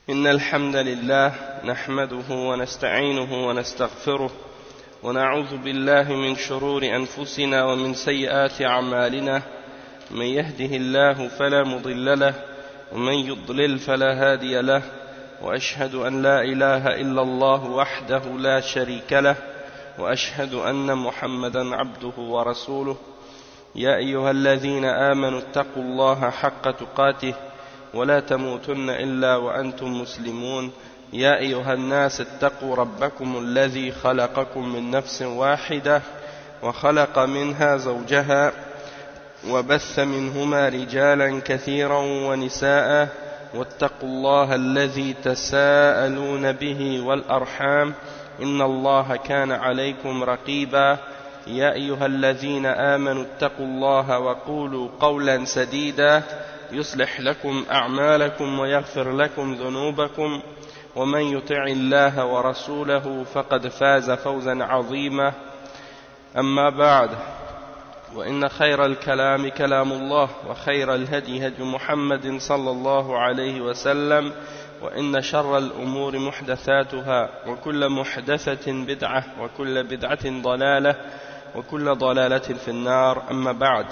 إن الحمد لله نحمده ونستعينه ونستغفره ونعوذ بالله من شرور أنفسنا ومن سيئات أعمالنا من يهده الله فلا مضل له ومن يضلل فلا هادي له وأشهد أن لا إله إلا الله وحده لا شريك له وأشهد أن محمدا عبده ورسوله يا أيها الذين آمنوا اتقوا الله حق تقاته ولا تموتن إلا وأنتم مسلمون يا أيها الناس اتقوا ربكم الذي خلقكم من نفس واحدة وخلق منها زوجها وبث منهما رجالا كثيرا ونساء واتقوا الله الذي تساءلون به والأرحام إن الله كان عليكم رقيبا يا أيها الذين آمنوا اتقوا الله وقولوا قولا سديدا يصلح لكم أعمالكم ويغفر لكم ذنوبكم ومن يطع الله ورسوله فقد فاز فوزا عظيما أما بعد وإن خير الكلام كلام الله وخير الهدي هدي محمد صلى الله عليه وسلم وإن شر الأمور محدثاتها وكل محدثة بدعة وكل بدعة ضلالة وكل ضلالة في النار أما بعد.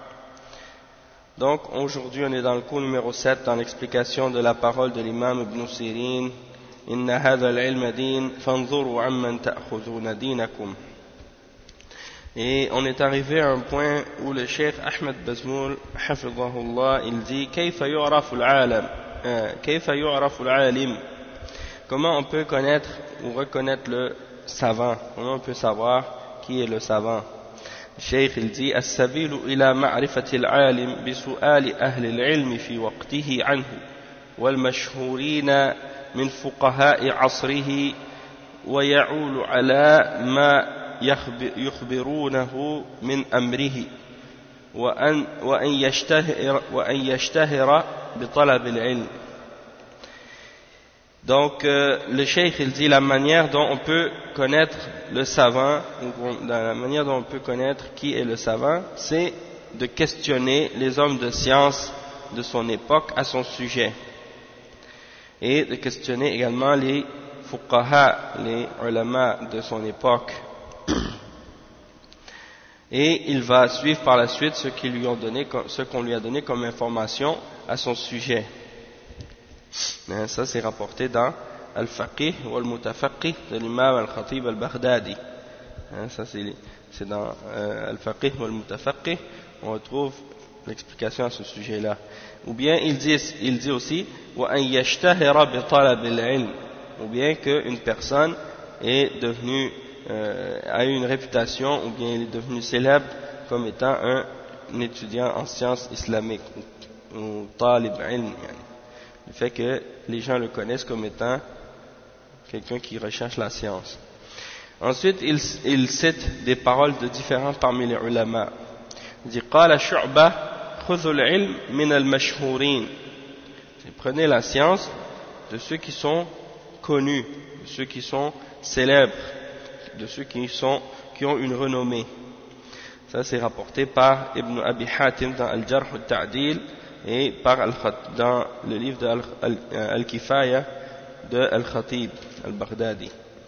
Donc aujourd'hui on est dans le cours numéro 7 dans l'explication de la parole de l'imam Ibn Sirin. Inna hadha al-ilma din fanzuru amman ta'khudhuna dinakum. Et on est arrivé à un point où le cheikh Ahmed Bazmoul hafidhahullah il dit kayfa yu'rafu al-alam kayfa yu'rafu al-alim. Comment on peut connaître ou reconnaître le savant? Comment on peut savoir qui est le savant? الشيخ الدي السبيل إلى معرفة العالم بسؤال أهل العلم في وقته عنه والمشهورين من فقهاء عصره ويعول على ما يخبرونه من أمره وأن يشتهر بطلب العلم. Donc le cheikh il dit la manière dont on peut connaître le savant, ou la manière dont on peut connaître qui est le savant, c'est de questionner les hommes de science de son époque à son sujet, et de questionner également les fuqaha, les ulama de son époque. Et il va suivre par la suite ce qu'on lui a donné comme information à son sujet. Ça c'est rapporté dans Al-Faqih ou Al-Mutafaqih de l'imam Al-Khatib Al-Baghdadi. Ça c'est dans Al-Faqih ou Al-Mutafaqih, on retrouve l'explication à ce sujet-là. Ou bien il dit aussi وَأَنْ يَشْتَهِرَ بِطَلَبِ الْعِلْمِ, ou bien qu'une personne est devenue a eu une réputation, ou bien il est devenu célèbre comme étant un étudiant en sciences islamiques ou talib ilm, le fait que les gens le connaissent comme étant quelqu'un qui recherche la science. Ensuite, il cite des paroles de différents parmi les ulama. Il dit قال شعبة خذوا العلم من المشهورين. Prenez la science de ceux qui sont connus, de ceux qui sont célèbres, de ceux qui ont une renommée. Ça c'est rapporté par Ibn Abi Hatim dans Al-Jarh al-Ta'dil et dans le livre de Al-Kifaya de Al-Khatib Al-Baghdadi.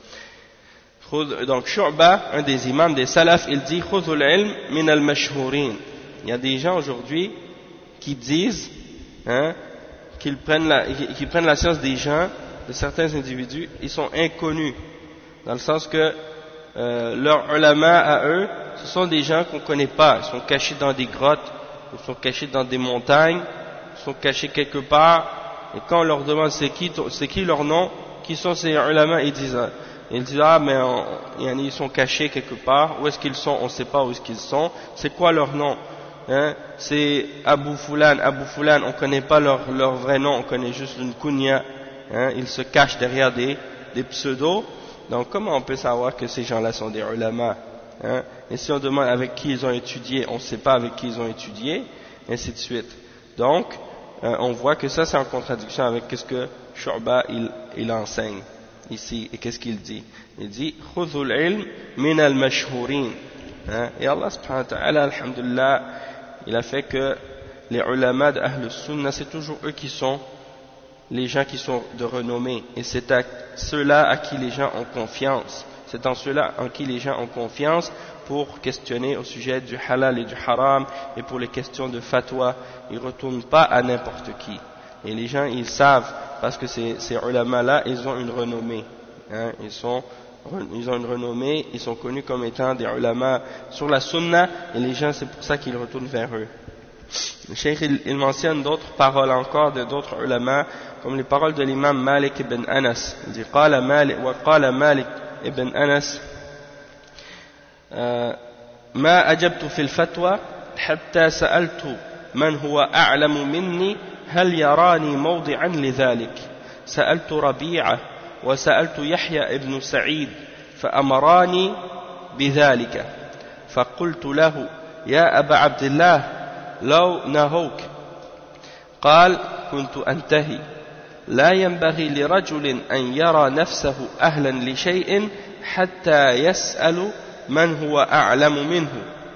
Donc Shu'ba, un des imams des salaf, il dit khudhul ilm min al-mashhurin. Il y a des gens aujourd'hui qui disent qu'ils prennent la science des gens, de certains individus, ils sont inconnus, dans le sens que leurs ulama à eux, ce sont des gens qu'on ne connaît pas, ils sont cachés dans des grottes, ils sont cachés dans des montagnes, ils sont cachés quelque part, et quand on leur demande c'est qui leur nom, qui sont ces ulama, ils disent mais ils sont cachés quelque part, où est-ce qu'ils sont, on ne sait pas où est-ce qu'ils sont, c'est quoi leur nom, c'est Abu Fulan, on ne connaît pas leur vrai nom, on connaît juste une kunya, ils se cachent derrière des pseudos. Donc comment on peut savoir que ces gens-là sont des ulama, et si on demande avec qui ils ont étudié, on ne sait pas avec qui ils ont étudié, ainsi de suite. Donc on voit que ça c'est en contradiction avec ce que Shu'ba il enseigne ici, et qu'est-ce qu'il dit? Il dit khudhul ilm min al-mashhurin. Et Allah subhanahu wa ta'ala, alhamdulillah, il a fait que les ulama de Ahl Sunnah, c'est toujours eux qui sont les gens qui sont de renommée, et c'est à ceux-là à qui les gens ont confiance. C'est en ceux-là en qui les gens ont confiance pour questionner au sujet du halal et du haram, et pour les questions de fatwa. Ils ne retournent pas à n'importe qui. Et les gens, ils savent, parce que ces ulama-là, ils ont une renommée. Hein, ils ont une renommée, ils sont connus comme étant des ulama sur la sunna, et les gens, c'est pour ça qu'ils retournent vers eux. Le cheikh, il mentionne d'autres paroles encore de d'autres ulama, comme les paroles de l'imam Malik ibn Anas. Il dit, قال مالك ابن أنس ما أجبت في الفتوى حتى سألت من هو أعلم مني هل يراني موضعا لذلك سألت ربيعة وسألت يحيى ابن سعيد فأمراني بذلك فقلت له يا أبا عبد الله لو نهوك قال كنت أنتهي لا ينبغي لرجل أن يرى نفسه أهلا لشيء حتى يسأل من هو أعلم منه.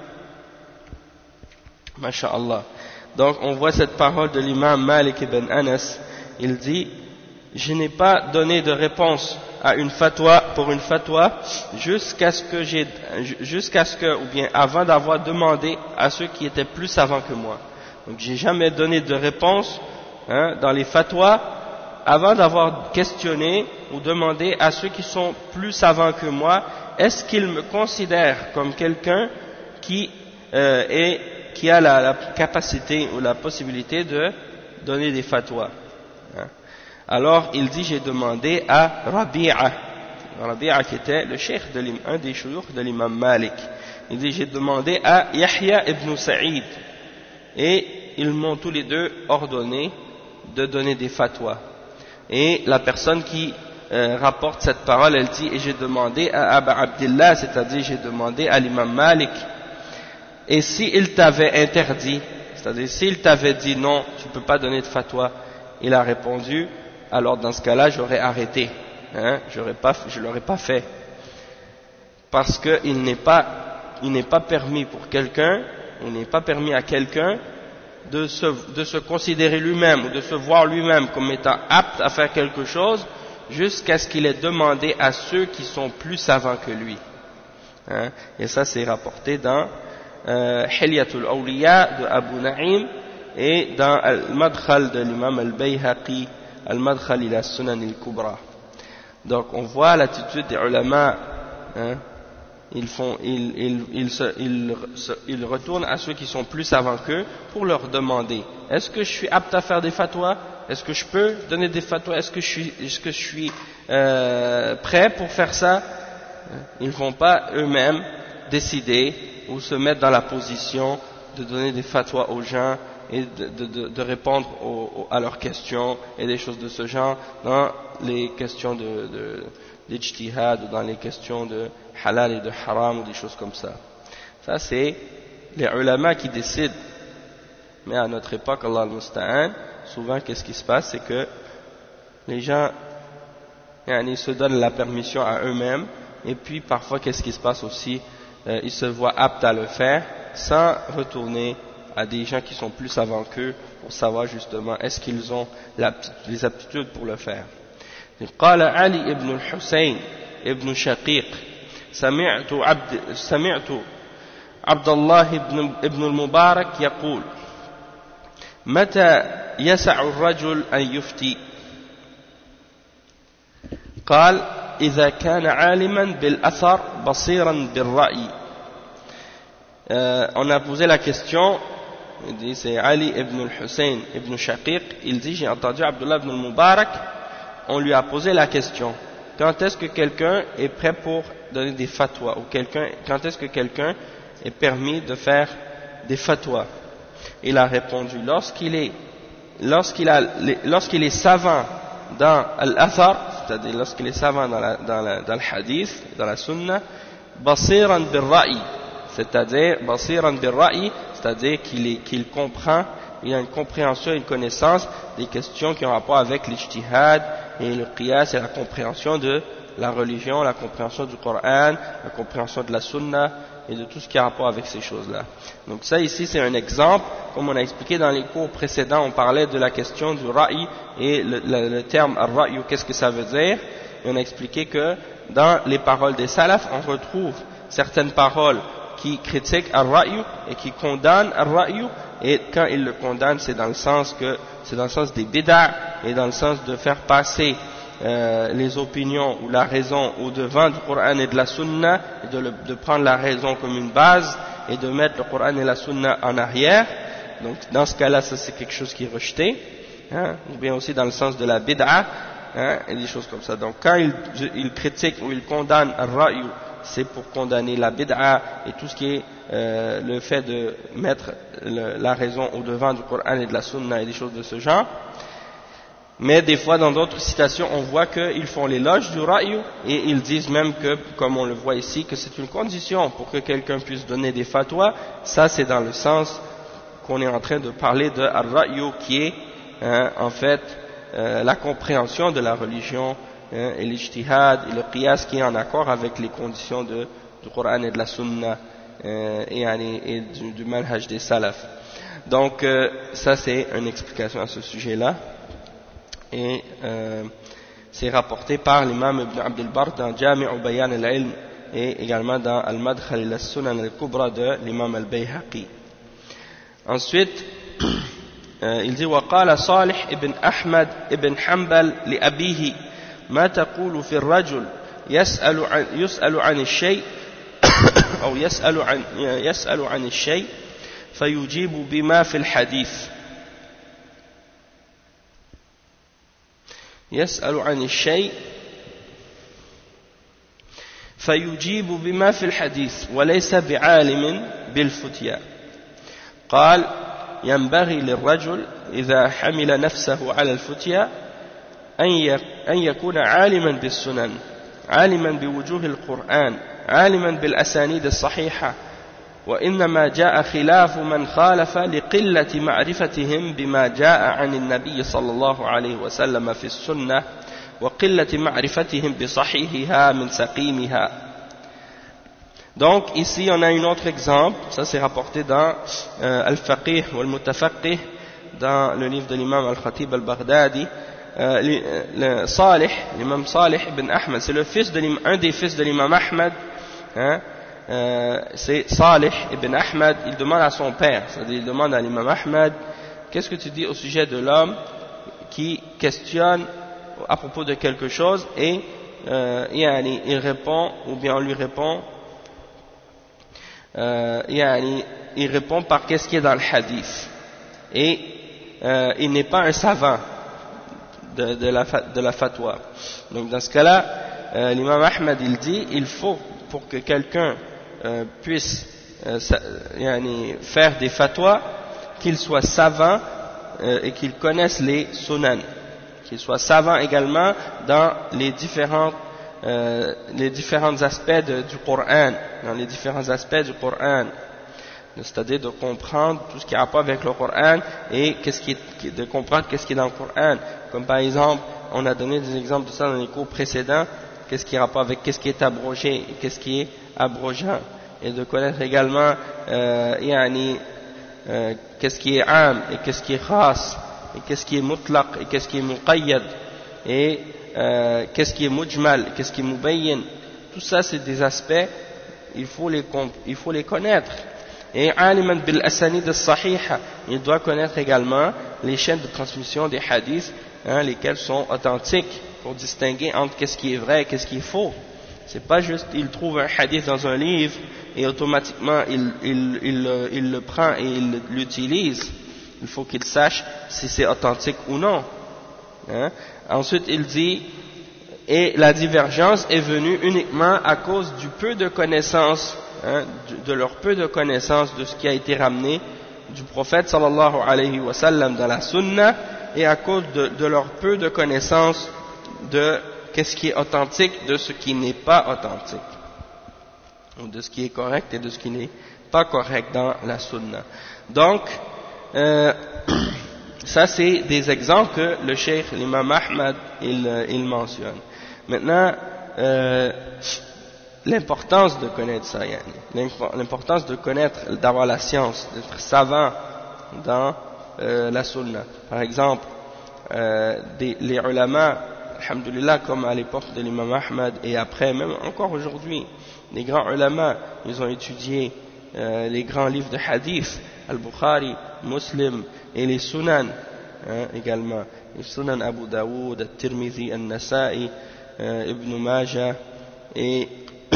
ما شاء الله. Donc on voit cette parole de l'imam Malik ibn Anas. Il dit, je n'ai pas donné de réponse à une fatwa pour une fatwa jusqu'à ce que, ou bien avant d'avoir demandé à ceux qui étaient plus savants que moi. Donc j'ai jamais donné de réponse dans les fatwas avant d'avoir questionné ou demandé à ceux qui sont plus savants que moi, est-ce qu'ils me considèrent comme quelqu'un qui a la capacité ou la possibilité de donner des fatwas. Alors il dit, j'ai demandé à Rabi'a qui était le cheikh un des shuyukh de l'imam Malik. Il dit, j'ai demandé à Yahya ibn Sa'id, et ils m'ont tous les deux ordonné de donner des fatwas. Et la personne qui rapporte cette parole, elle dit, et j'ai demandé à Aba Abdillah, c'est-à-dire j'ai demandé à l'imam Malik, et s'il t'avait interdit, c'est-à-dire s'il t'avait dit non, tu ne peux pas donner de fatwa, il a répondu, alors dans ce cas-là, j'aurais arrêté, je ne l'aurais pas fait, parce qu'il n'est pas permis pour quelqu'un, il n'est pas permis à quelqu'un de se considérer lui-même ou de se voir lui-même comme étant apte à faire quelque chose jusqu'à ce qu'il ait demandé à ceux qui sont plus savants que lui. Et ça c'est rapporté dans Hilyatul Awliya de Abu Na'im et dans Al-Madkhal de l'imam Al-Bayhaqi, Al-Madkhal ila Sunan al-Kubra. Donc on voit l'attitude des ulama, ils retournent à ceux qui sont plus savants qu'eux pour leur demander, est-ce que je suis apte à faire des fatwas, est-ce que je peux donner des fatwas, est-ce que je suis prêt pour faire ça? Ils ne vont pas eux-mêmes décider ou se mettre dans la position de donner des fatwas aux gens et de répondre à leurs questions et des choses de ce genre dans les questions d'ijtihad ou dans les questions de halal et de haram ou des choses comme ça. Ça c'est les ulama qui décident. Mais à notre époque, Allah al-Musta'an, souvent qu'est-ce qui se passe, c'est que les gens se donnent la permission à eux-mêmes, et puis parfois qu'est-ce qui se passe aussi, ils se voient aptes à le faire sans retourner à des gens qui sont plus savants qu'eux pour savoir justement est-ce qu'ils ont les aptitudes pour le faire. قال علي ابن الحسين ابن شقيق سمعت عبد الله ابن المبارك يقول متى يسع الرجل أن يفتي قال إذا كان عالما بالأثر بصيرا بالرأي. On a posé la question, il dit c'est Ali ibn al-Hussein ibn Shaqiq, il dit j'ai entendu Abdullah ibn al-Mubarak, on lui a posé la question, quand est-ce que quelqu'un est prêt pour donner des fatwas, ou quand est-ce que quelqu'un est permis de faire des fatwas? Il a répondu, lorsqu'il est savant dans l'Athar, c'est-à-dire lorsqu'il est savant dans le hadith, dans la sunna, basiran bir-ra'i, c'est-à-dire basiran bir-ra'i, c'est-à-dire qu'il comprend, il a une compréhension, une connaissance des questions qui ont rapport avec l'ijtihad et le qiyas et la compréhension de la religion, la compréhension du Coran, la compréhension de la sunna et de tout ce qui a rapport avec ces choses-là. Donc ça ici c'est un exemple, comme on a expliqué dans les cours précédents, on parlait de la question du ra'i et le terme ar-ra'yu, qu'est-ce que ça veut dire, et on a expliqué que dans les paroles des salafs, on retrouve certaines paroles qui critiquent ar-ra'yu et qui condamnent ar-ra'yu, et quand ils le condamnent, c'est dans le sens des bid'a et dans le sens de faire passer les opinions ou la raison au devant du Coran et de la Sunna, et de prendre la raison comme une base et de mettre le Coran et la Sunna en arrière. Donc dans ce cas-là, ça c'est quelque chose qui est rejeté, hein, ou bien aussi dans le sens de la bid'a, hein, et des choses comme ça. Donc quand ils critiquent ou ils condamnent ar-ra'yu, c'est pour condamner la bid'a et tout ce qui est le fait de mettre la raison au devant du Coran et de la Sunna et des choses de ce genre. Mais des fois dans d'autres citations on voit qu'ils font l'éloge du ra'yu et ils disent même que, comme on le voit ici, que c'est une condition pour que quelqu'un puisse donner des fatwas. Ça c'est dans le sens qu'on est en train de parler de ar-ra'yu, qui est en fait la compréhension de la religion, et l'ijtihad et le qiyas qui est en accord avec les conditions du Coran et de la Sunna et du manhaj des salaf. Donc ça c'est une explication à ce sujet-là, et c'est rapporté par l'imam Ibn Abd al-Barr dans Jami'u Bayan al-Ilm et également dans Al-Madkhal ila Sunan al-Kubra de l'imam al-Bayhaqi. Ensuite il dit وقال صالح ابن أحمد ابن حنبل لأبيه ما تقول في الرجل يسأل عن الشيء أو يسأل عن الشيء فيجيب بما في الحديث يسأل عن الشيء فيجيب بما في الحديث وليس بعالم بالفتيا. قال ينبغي للرجل إذا حمل نفسه على الفتيا أن يكون عالما بالسنن، عالما بوجوه القرآن، عالما بالأسانيد الصحيحة، وإنما جاء خلاف من خالف لقلة معرفتهم بما جاء عن النبي صلى الله عليه وسلم في السنة وقلة معرفتهم بصحيحها من سقيمها. Donc ici on a un autre exemple, ça c'est rapporté dans Al-Faqih ou Al-Mutafaqih, dans le livre de l'imam Al-Khatib Al-Baghdadi. L'imam Salih ibn Ahmad, c'est un des fils de l'imam Ahmad, hein, c'est Salih ibn Ahmad. Il demande à son père, c'est-à-dire il demande à l'imam Ahmad, qu'est-ce que tu dis au sujet de l'homme qui questionne à propos de quelque chose et il répond, ou bien on lui répond, il répond par qu'est-ce qui est dans le hadith, et il n'est pas un savant de la fatwa. Donc dans ce cas-là, l'imam Ahmad il dit, il faut, pour que quelqu'un puisse faire des fatwas, qu'il soit savant et qu'il connaisse les sunan, qu'il soit savant également dans les différents aspects du Coran, c'est-à-dire de comprendre tout ce qui a rapport avec le Coran et de comprendre qu'est-ce qui est dans le Coran. Comme par exemple, on a donné des exemples de ça dans les cours précédents, qu'est-ce qui a rapport avec qu'est-ce qui est abrogé et qu'est-ce qui est abrogeant, et de connaître également qu'est-ce qui est am et qu'est-ce qui est khas, et qu'est-ce qui est mutlaq et qu'est-ce qui est muqayyad, et qu'est-ce qui est mujmal, qu'est-ce qui est mubayyin. Tout ça c'est des aspects, il faut les connaître. Et aliman bil asanid as-sahiha, il doit connaître également les chaînes de transmission des hadiths, lesquels sont authentiques, pour distinguer entre qu'est-ce qui est vrai et qu'est-ce qui est faux. C'est pas juste il trouve un hadith dans un livre et automatiquement il le prend et il l'utilise. Il faut qu'il sache si c'est authentique ou non. Ensuite il dit, et la divergence est venue uniquement à cause du peu de connaissances, de leur peu de connaissances de ce qui a été ramené du prophète sallallahu alayhi wa sallam dans la sunna, et à cause de leur peu de connaissances de qu'est-ce qui est authentique de ce qui n'est pas authentique, ou de ce qui est correct et de ce qui n'est pas correct dans la sunna. Donc ça c'est des exemples que le cheikh l'imam Ahmad il mentionne. Maintenant l'importance de connaître ça, l'importance de connaître, d'avoir la science, d'être savant dans la sunna. Par exemple, les ulama, alhamdulillah, comme à l'époque de l'imam Ahmad et après, même encore aujourd'hui, les grands ulama, ils ont étudié les grands livres de hadith, Al-Bukhari, Muslim et les sunan également, les sunan Abu Daoud, Al-Tirmidhi, Al-Nasa'i, Ibn Majah et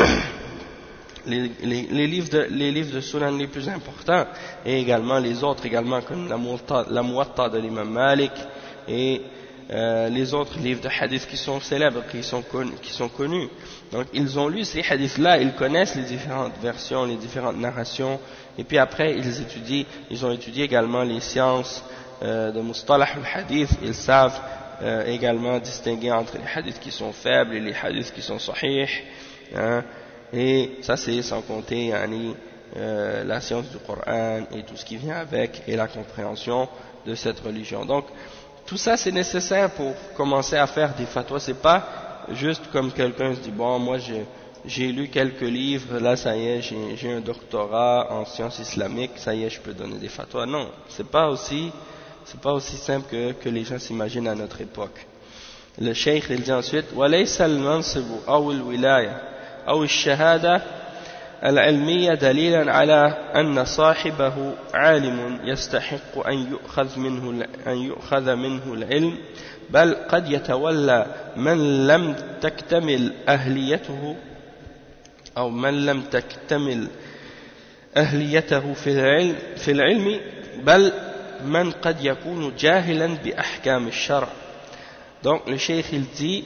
les livres de sunan les plus importants, et également les autres également comme la Muwatta de l'imam Malik et les autres livres de hadith qui sont célèbres, qui sont connus. Donc ils ont lu ces hadiths-là, ils connaissent les différentes versions, les différentes narrations, et puis après ils ont étudié également les sciences de Mustalah al-Hadith. Ils savent également distinguer entre les hadiths qui sont faibles et les hadiths qui sont sahih, et ça c'est sans compter la science du Coran et tout ce qui vient avec, et la compréhension de cette religion. Donc tout ça c'est nécessaire pour commencer à faire des fatwas. C'est pas juste comme quelqu'un se dit bon, moi j'ai lu quelques livres, là ça y est, j'ai un doctorat en sciences islamiques, ça y est, je peux donner des fatwas. Non, c'est pas aussi simple que les gens s'imaginent à notre époque. Le cheikh il dit ensuite وَلَيْسَ الْمَنْصِبُ أَوْ الْوِلَايَةِ أَوْ الشَّهَادَةِ العلمية دليلا على أن صاحبه عالم يستحق أن يؤخذ منه العلم، بل قد يتولى من لم تكتمل أهليته أو من لم تكتمل أهليته في العلم، بل من قد يكون جاهلا بأحكام الشرع. Donc le cheikh il dit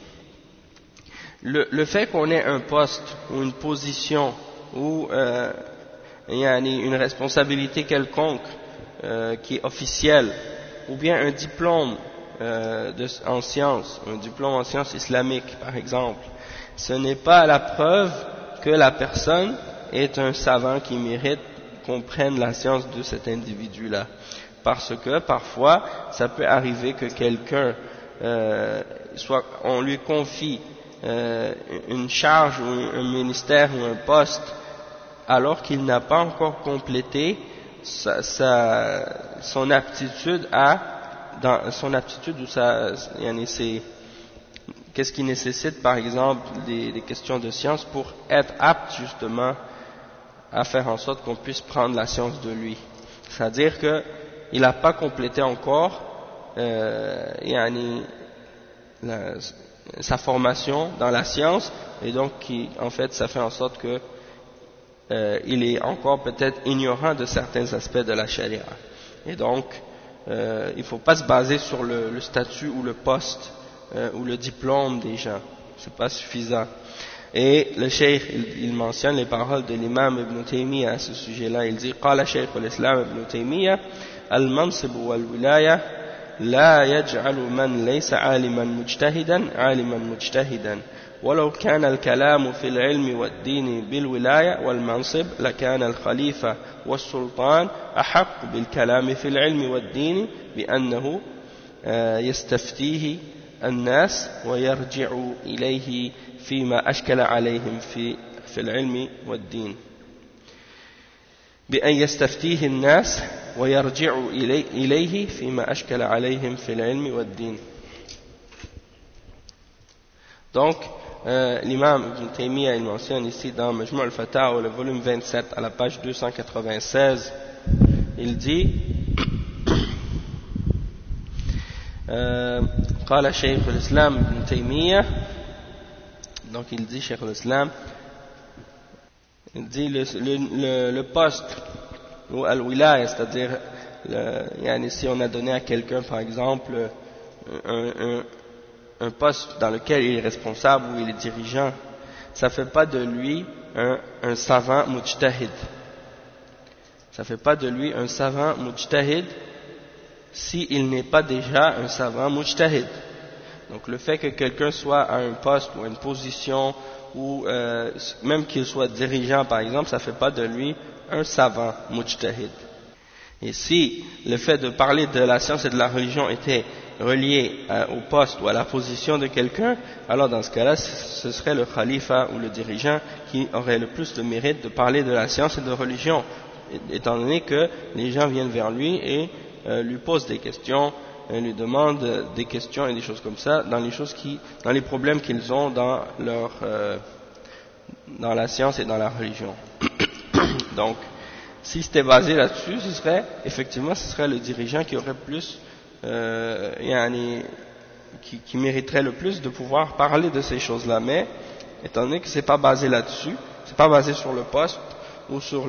le fait qu'on ait un poste ou une position ou une responsabilité quelconque qui est officielle, ou bien un diplôme en sciences, un diplôme en sciences islamiques par exemple, ce n'est pas la preuve que la personne est un savant qui mérite qu'on prenne la science de cet individu-là. Parce que parfois ça peut arriver que quelqu'un on lui confie une charge ou un ministère ou un poste alors qu'il n'a pas encore complété son aptitude ou qu'est-ce qui nécessite par exemple des questions de science pour être apte justement à faire en sorte qu'on puisse prendre la science de lui. C'est-à-dire qu'il n'a pas complété encore sa formation dans la science, et donc en fait ça fait en sorte que il est encore peut-être ignorant de certains aspects de la charia, et donc il ne faut pas se baser sur le statut ou le poste ou le diplôme des gens, c'est pas suffisant. Et le cheikh il mentionne les paroles de l'imam Ibn Taymiyyah à ce sujet-là. Il dit قال شيخ الإسلام ابن تيمية المنصب والولاية لا يجعل من ليس عالما مجتهدا ولو كان الكلام في العلم والدين بالولاية والمنصب لكان الخليفة والسلطان أحق بالكلام في العلم والدين بأنه يستفتيه الناس ويرجع إليه فيما أشكل عليهم في العلم والدين بأن يستفتيه الناس ويرجع إليه فيما أشكل عليهم في العلم والدين. Donc l'imam Ibn Taymiyyah il mentionne ici dans Majmu' al-Fatawa, le volume 27 à la page 296, il dit قال شيخ الإسلام ابن تيمية, donc il dit Cheikh al-Islam, il dit le poste ou al-wilaya, c'est-à-dire si on a donné à quelqu'un par exemple un poste dans lequel il est responsable ou il est dirigeant, ça ne fait pas de lui un savant mujtahid. Ça ne fait pas de lui un savant mujtahid s'il n'est pas déjà un savant mujtahid. Donc le fait que quelqu'un soit à un poste ou à une position ou même qu'il soit dirigeant par exemple, ça ne fait pas de lui un savant mujtahid. Et si le fait de parler de la science et de la religion était relié au poste ou à la position de quelqu'un, alors dans ce cas-là, ce serait le khalifa ou le dirigeant qui aurait le plus de mérite de parler de la science et de religion, étant donné que les gens viennent vers lui et lui posent des questions, lui demandent des questions et des choses comme ça, dans les problèmes qu'ils ont dans la science et dans la religion. Donc, si c'était basé là-dessus, ce serait le dirigeant qui aurait plus, qui mériterait le plus de pouvoir parler de ces choses-là. Mais, étant donné que c'est pas basé là-dessus, c'est pas basé sur le poste ou sur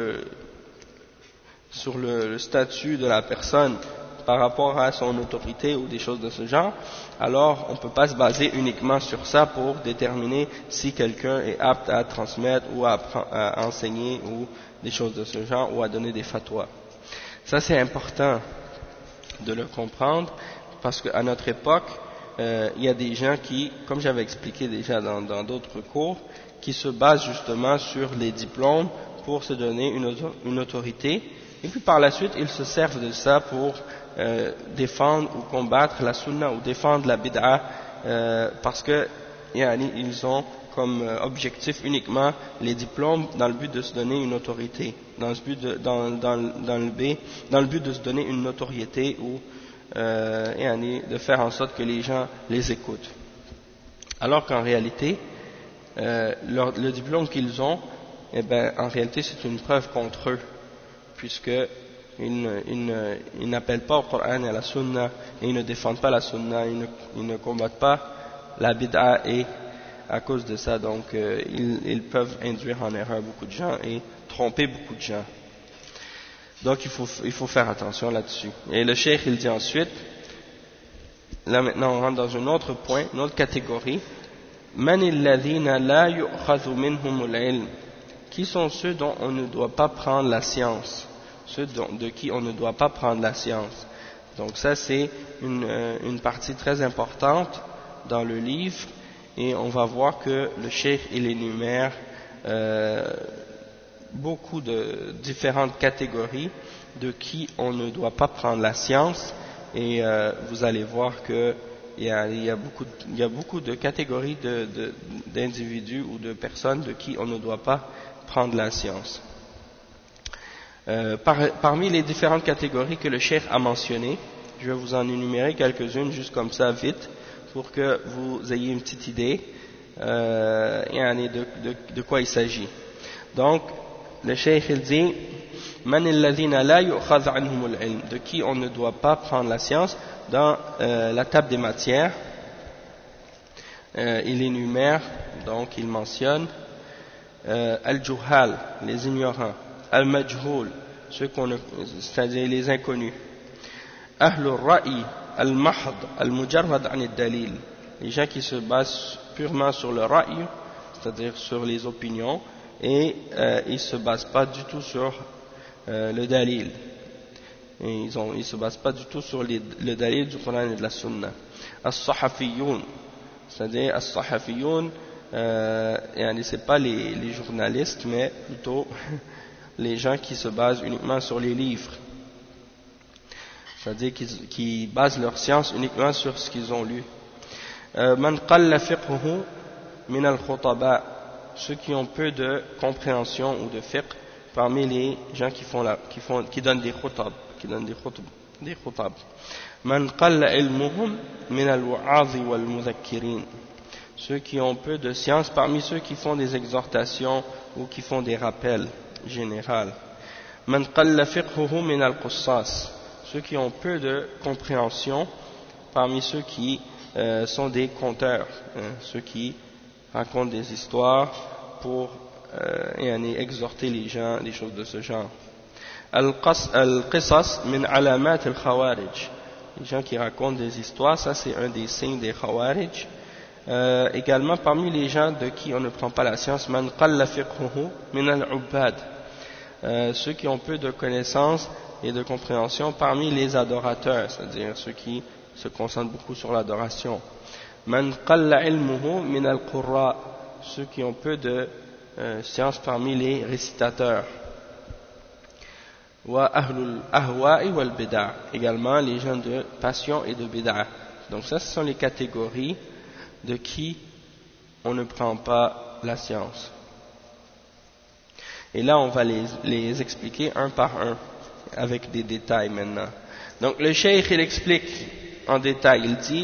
le statut de la personne par rapport à son autorité ou des choses de ce genre, alors on ne peut pas se baser uniquement sur ça pour déterminer si quelqu'un est apte à transmettre ou à enseigner ou des choses de ce genre ou à donner des fatwas. Ça c'est important de le comprendre parce qu'à notre époque, il y a des gens qui, comme j'avais expliqué déjà dans d'autres cours, qui se basent justement sur les diplômes pour se donner une autorité et puis par la suite ils se servent de ça pour défendre ou combattre la sunna ou défendre la bid'a parce que ils ont comme objectif uniquement les diplômes dans le but de se donner une autorité, dans le but de se donner une notoriété ou de faire en sorte que les gens les écoutent. Alors qu'en réalité, le diplôme qu'ils ont, en réalité c'est une preuve contre eux, puisque ils n'appellent pas au Coran et à la Sunna, et ils ne défendent pas la Sunna, ils ne combattent pas la bid'a, et à cause de ça, donc, ils peuvent induire en erreur beaucoup de gens et tromper beaucoup de gens. Donc, il faut faire attention là-dessus. Et le cheikh, il dit ensuite, là maintenant on rentre dans un autre point, une autre catégorie, Man alladhina la yu'khadhu minhumul ilm. Qui sont ceux dont on ne doit pas prendre la science? Ceux de qui on ne doit pas prendre la science. Donc ça c'est une partie très importante dans le livre et on va voir que le cheikh il énumère beaucoup de différentes catégories de qui on ne doit pas prendre la science et vous allez voir que il y a beaucoup de catégories d'individus ou de personnes de qui on ne doit pas prendre la science. Parmi les différentes catégories que le cheikh a mentionnées, je vais vous en énumérer quelques-unes juste comme ça vite pour que vous ayez une petite idée de quoi il s'agit. Donc le cheikh il dit Man alladhina la yu'khadh anhumul ilm, de qui on ne doit pas prendre la science. Dans la table des matières, il énumère, donc il mentionne al-juhal, les ignorants, al-majhul, c'est-à-dire les inconnus, ahlul ra'i, al-mahd, al-mujarrad an al-dalil, les gens qui se basent purement sur le ra'i, c'est-à-dire sur les opinions, et ils ne se basent pas du tout sur le dalil. Et ils ne se basent pas du tout sur le dalil du Coran et de la Sunna. As-sahafiyoun, c'est-à-dire as-sahafiyoun, c'est pas les journalistes, mais plutôt les gens qui se basent uniquement sur les livres. C'est-à-dire qui basent leur science uniquement sur ce qu'ils ont lu. Man qalla fiqhuhu min al-khutaba, ceux qui ont peu de compréhension ou de fiqh parmi les gens qui donnent des khutab. Man qalla ilmuhum min al-wa'adhi wal-mudhakkirin, ceux qui ont peu de science parmi ceux qui font des exhortations ou qui font des rappels généraux. Man qalla fiqhuhu min al-qussas, ceux qui ont peu de compréhension parmi ceux qui sont des conteurs, ceux qui racontent des histoires pour exhorter les gens, des choses de ce genre. Al-qisas min alamat al-khawarij, les gens qui racontent des histoires, ça c'est un des signes des khawarij. Également parmi les gens de qui on ne prend pas la science, man qalla fiqhuhu min al-ubbad, ceux qui ont peu de connaissances et de compréhension parmi les adorateurs, c'est-à-dire ceux qui se concentrent beaucoup sur l'adoration. Man qalla ilmuhu min al-qurra, ceux qui ont peu de science parmi les récitateurs. wa ahlul ahwa'i wal bid'a, également les gens de passion et de bid'a. Donc ça, ce sont les catégories de qui on ne prend pas la science. Et là, on va les expliquer un par un, avec des détails maintenant. Donc le cheikh, il explique en détail, il dit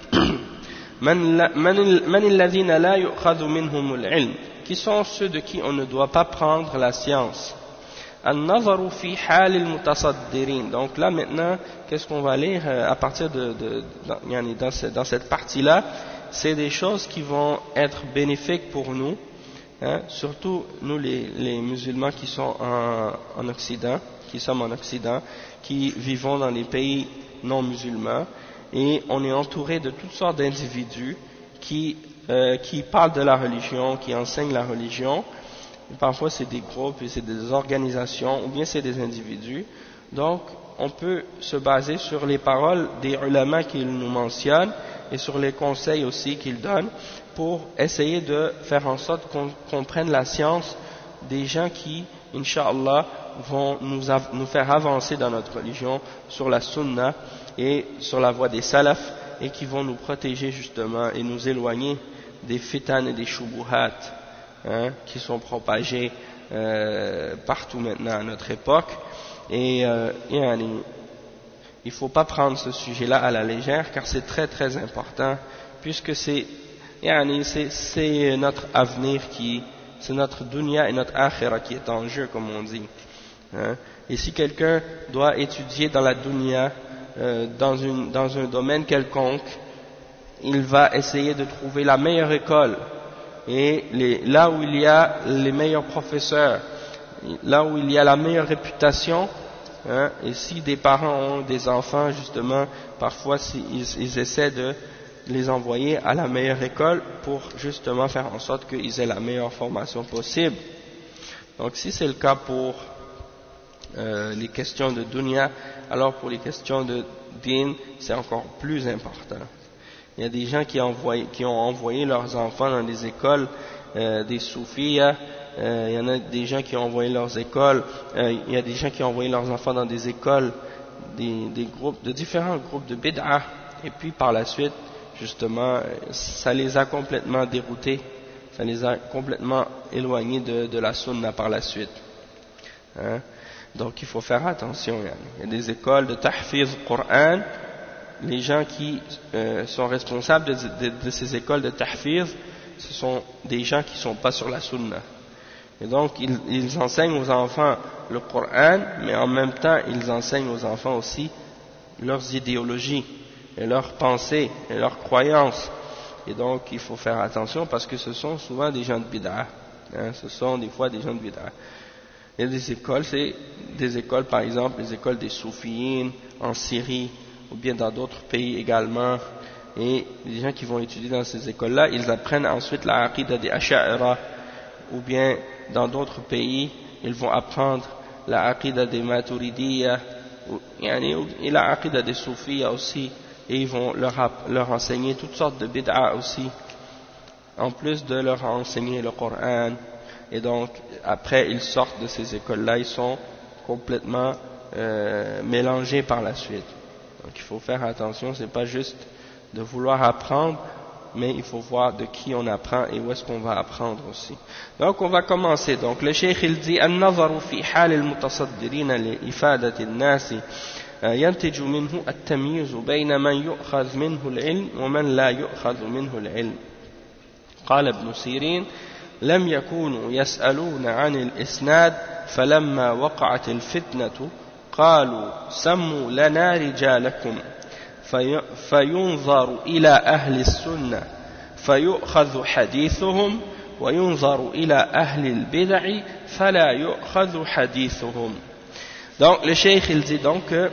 Man alladhina la yu'khadhu minhumul ilm, qui sont ceux de qui on ne doit pas prendre la science. An-nazaru fi halil mutasaddirin. Donc là maintenant, qu'est-ce qu'on va lire à partir dans cette partie-là? C'est des choses qui vont être bénéfiques pour nous, hein, surtout nous les musulmans qui sont en Occident, qui sommes en Occident, qui vivons dans les pays non musulmans, et on est entouré de toutes sortes d'individus qui parlent de la religion, qui enseignent la religion. Et parfois c'est des groupes, et c'est des organisations, ou bien c'est des individus. Donc on peut se baser sur les paroles des ulama qu'ils nous mentionnent et sur les conseils aussi qu'ils donnent pour essayer de faire en sorte qu'on prenne la science des gens qui, Inch'Allah, vont nous faire avancer dans notre religion sur la sunna et sur la voie des salafs, et qui vont nous protéger justement et nous éloigner des fitan et des shubuhat, hein, qui sont propagés partout maintenant à notre époque. Et il ne faut pas prendre ce sujet-là à la légère, car c'est très très important, puisque c'est notre avenir c'est notre dunya et notre akhira qui est en jeu, comme on dit. Hein. Et si quelqu'un doit étudier dans la dunya, dans un domaine quelconque, il va essayer de trouver la meilleure école, et là où il y a les meilleurs professeurs, là où il y a la meilleure réputation, hein, et si des parents ont des enfants, justement, parfois ils essaient de les envoyer à la meilleure école pour justement faire en sorte qu'ils aient la meilleure formation possible. Donc si c'est le cas pour les questions de dunya, alors pour les questions de din, c'est encore plus important. Il y a des gens qui ont envoyé leurs enfants dans des écoles des soufiyas. Il y en a des gens qui ont envoyé leurs écoles, il y a des gens qui ont envoyé leurs enfants dans des écoles, de différents groupes de bid'a, et puis par la suite, justement, ça les a complètement déroutés, ça les a complètement éloignés de la sunna par la suite. Hein? Donc il faut faire attention. Il y a des écoles de tahfiz Qur'an, les gens qui sont responsables de ces écoles de tahfiz, ce sont des gens qui ne sont pas sur la sunna. Et donc ils enseignent aux enfants le Coran, mais en même temps ils enseignent aux enfants aussi leurs idéologies et leurs pensées et leurs croyances. Et donc il faut faire attention, parce que ce sont souvent des gens de bid'a, hein, ce sont des fois des gens de bid'a. Il y a des écoles, c'est des écoles, par exemple les écoles des soufiyines en Syrie, ou bien dans d'autres pays également. Et les gens qui vont étudier dans ces écoles-là, ils apprennent ensuite la aqida des Asha'ira, ou bien dans d'autres pays, ils vont apprendre la aqida des Maturidiyya, et la aqida des Soufiyya aussi, et ils vont leur enseigner toutes sortes de bid'a aussi, en plus de leur enseigner le Coran. Et donc, après, ils sortent de ces écoles-là, ils sont complètement mélangés par la suite. Donc, il faut faire attention, c'est pas juste de vouloir apprendre, mais il faut voir de qui on apprend et où est-ce qu'on va apprendre aussi. Donc on va commencer. Donc le cheikh il dit النظر في حال المتصدرين لإفادة الناس ينتج منه التمييز بين من يؤخذ منه العلم ومن لا يؤخذ منه العلم. قال ابن سيرين لم يكونوا يسألون عن الإسناد فلما وقعت الفتنة قالوا سموا لنا رجالكم فينظر إلى أهل السنة فيؤخذ حديثهم وينظر إلى أهل البدع فلا يؤخذ حديثهم. Donc le cheikh il dit donc que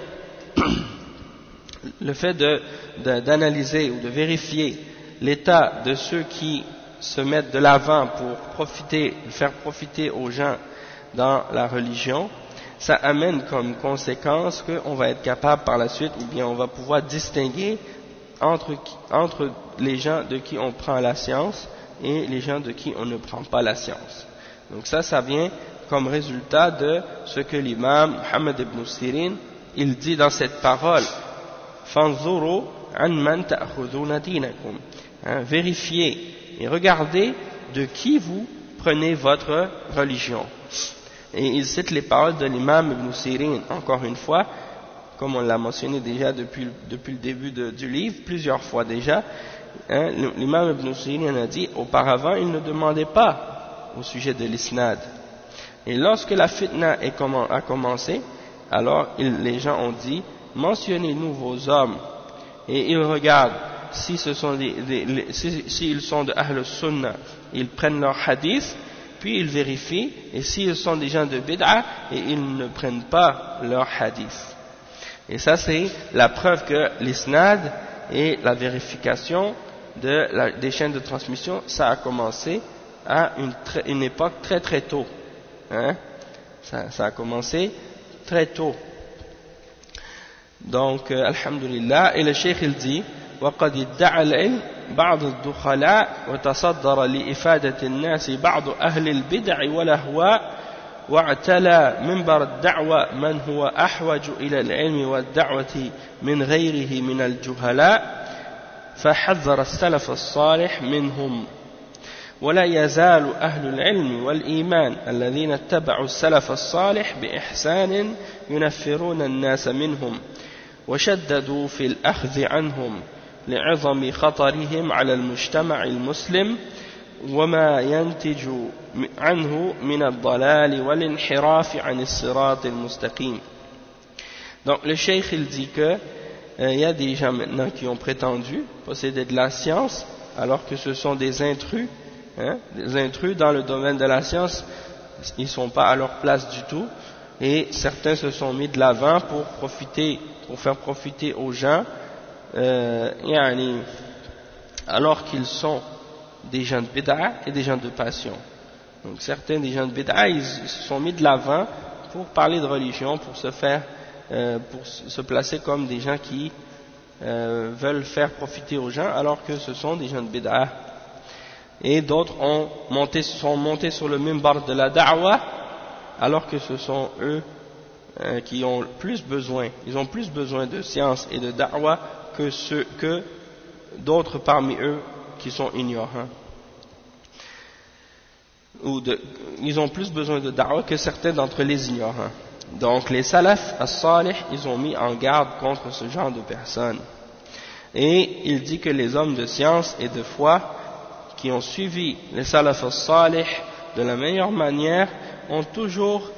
le fait d'analyser ou de vérifier l'état de ceux qui se mettent de l'avant pour faire profiter aux gens dans la religion, ça amène comme conséquence qu'on va être capable par la suite, ou bien on va pouvoir distinguer entre les gens de qui on prend la science et les gens de qui on ne prend pas la science. Donc ça vient comme résultat de ce que l'imam Muhammad ibn Sirin il dit dans cette parole, fanzuru an man ta'khuduna dinakum, vérifiez et regardez de qui vous prenez votre religion. Et il cite les paroles de l'imam ibn Sirin, encore une fois, comme on l'a mentionné déjà depuis le début du livre, plusieurs fois déjà. L'imam ibn Sirin a dit, auparavant il ne demandait pas au sujet de l'isnad. Et lorsque la fitna a commencé, alors les gens ont dit, mentionnez-nous vos hommes. Et ils regardent, si ce sont s'ils sont de Ahl Sunnah, ils prennent leur hadith, puis ils vérifient, et s'ils sont des gens de Bid'a, et ils ne prennent pas leur hadith. Et ça c'est la preuve que l'isnad et la vérification des chaînes de transmission, ça a commencé à une époque très très tôt. Ça a commencé très tôt. Donc, alhamdulillah, et le cheikh il dit, وقد ادعى العلم بعض الدخلاء وتصدر لإفادة الناس بعض أهل البدع والأهواء واعتلى منبر الدعوة من هو أحوج إلى العلم والدعوة من غيره من الجهلاء فحذر السلف الصالح منهم ولا يزال أهل العلم والإيمان الذين اتبعوا السلف الصالح بإحسان ينفرون الناس منهم وشددوا في الأخذ عنهم لعظم خطرهم على المجتمع المسلم وما ينتج عنه من الضلال والانحراف عن الصراط المستقيم. Donc le cheikh il dit que il y a des gens maintenant qui ont prétendu posséder de la science alors que ce sont des intrus dans le domaine de la science. Ils ne sont pas à leur place du tout, et certains se sont mis de l'avant pour faire profiter aux gens, alors qu'ils sont des gens de bid'a et des gens de passion. Donc certains des gens de bid'a, ils se sont mis de l'avant pour parler de religion, pour se placer comme des gens qui veulent faire profiter aux gens, alors que ce sont des gens de bid'a. Et d'autres sont montés sur le minbar de la da'wa, alors que ce sont eux qui ont plus besoin, ils ont plus besoin de science et de da'wa que d'autres parmi eux qui sont ignorants. Ils ont plus besoin de da'wa que certains d'entre les ignorants. Donc les salaf as-salih, ils ont mis en garde contre ce genre de personnes. Et il dit que les hommes de science et de foi qui ont suivi les salaf as-salih de la meilleure manière ont toujours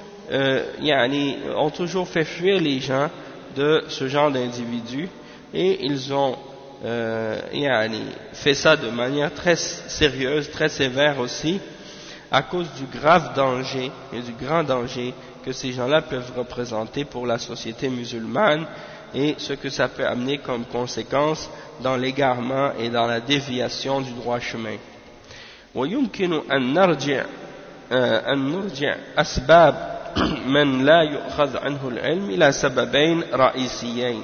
fait fuir les gens de ce genre d'individus, et ils ont fait ça de manière très sérieuse, très sévère aussi, à cause du grave danger et du grand danger que ces gens-là peuvent représenter pour la société musulmane, et ce que ça peut amener comme conséquence dans l'égarement et dans la déviation du droit chemin. ويمكن أن نرجع أسباب من لا يؤخذ عنه العلم إلى سببين رئيسيين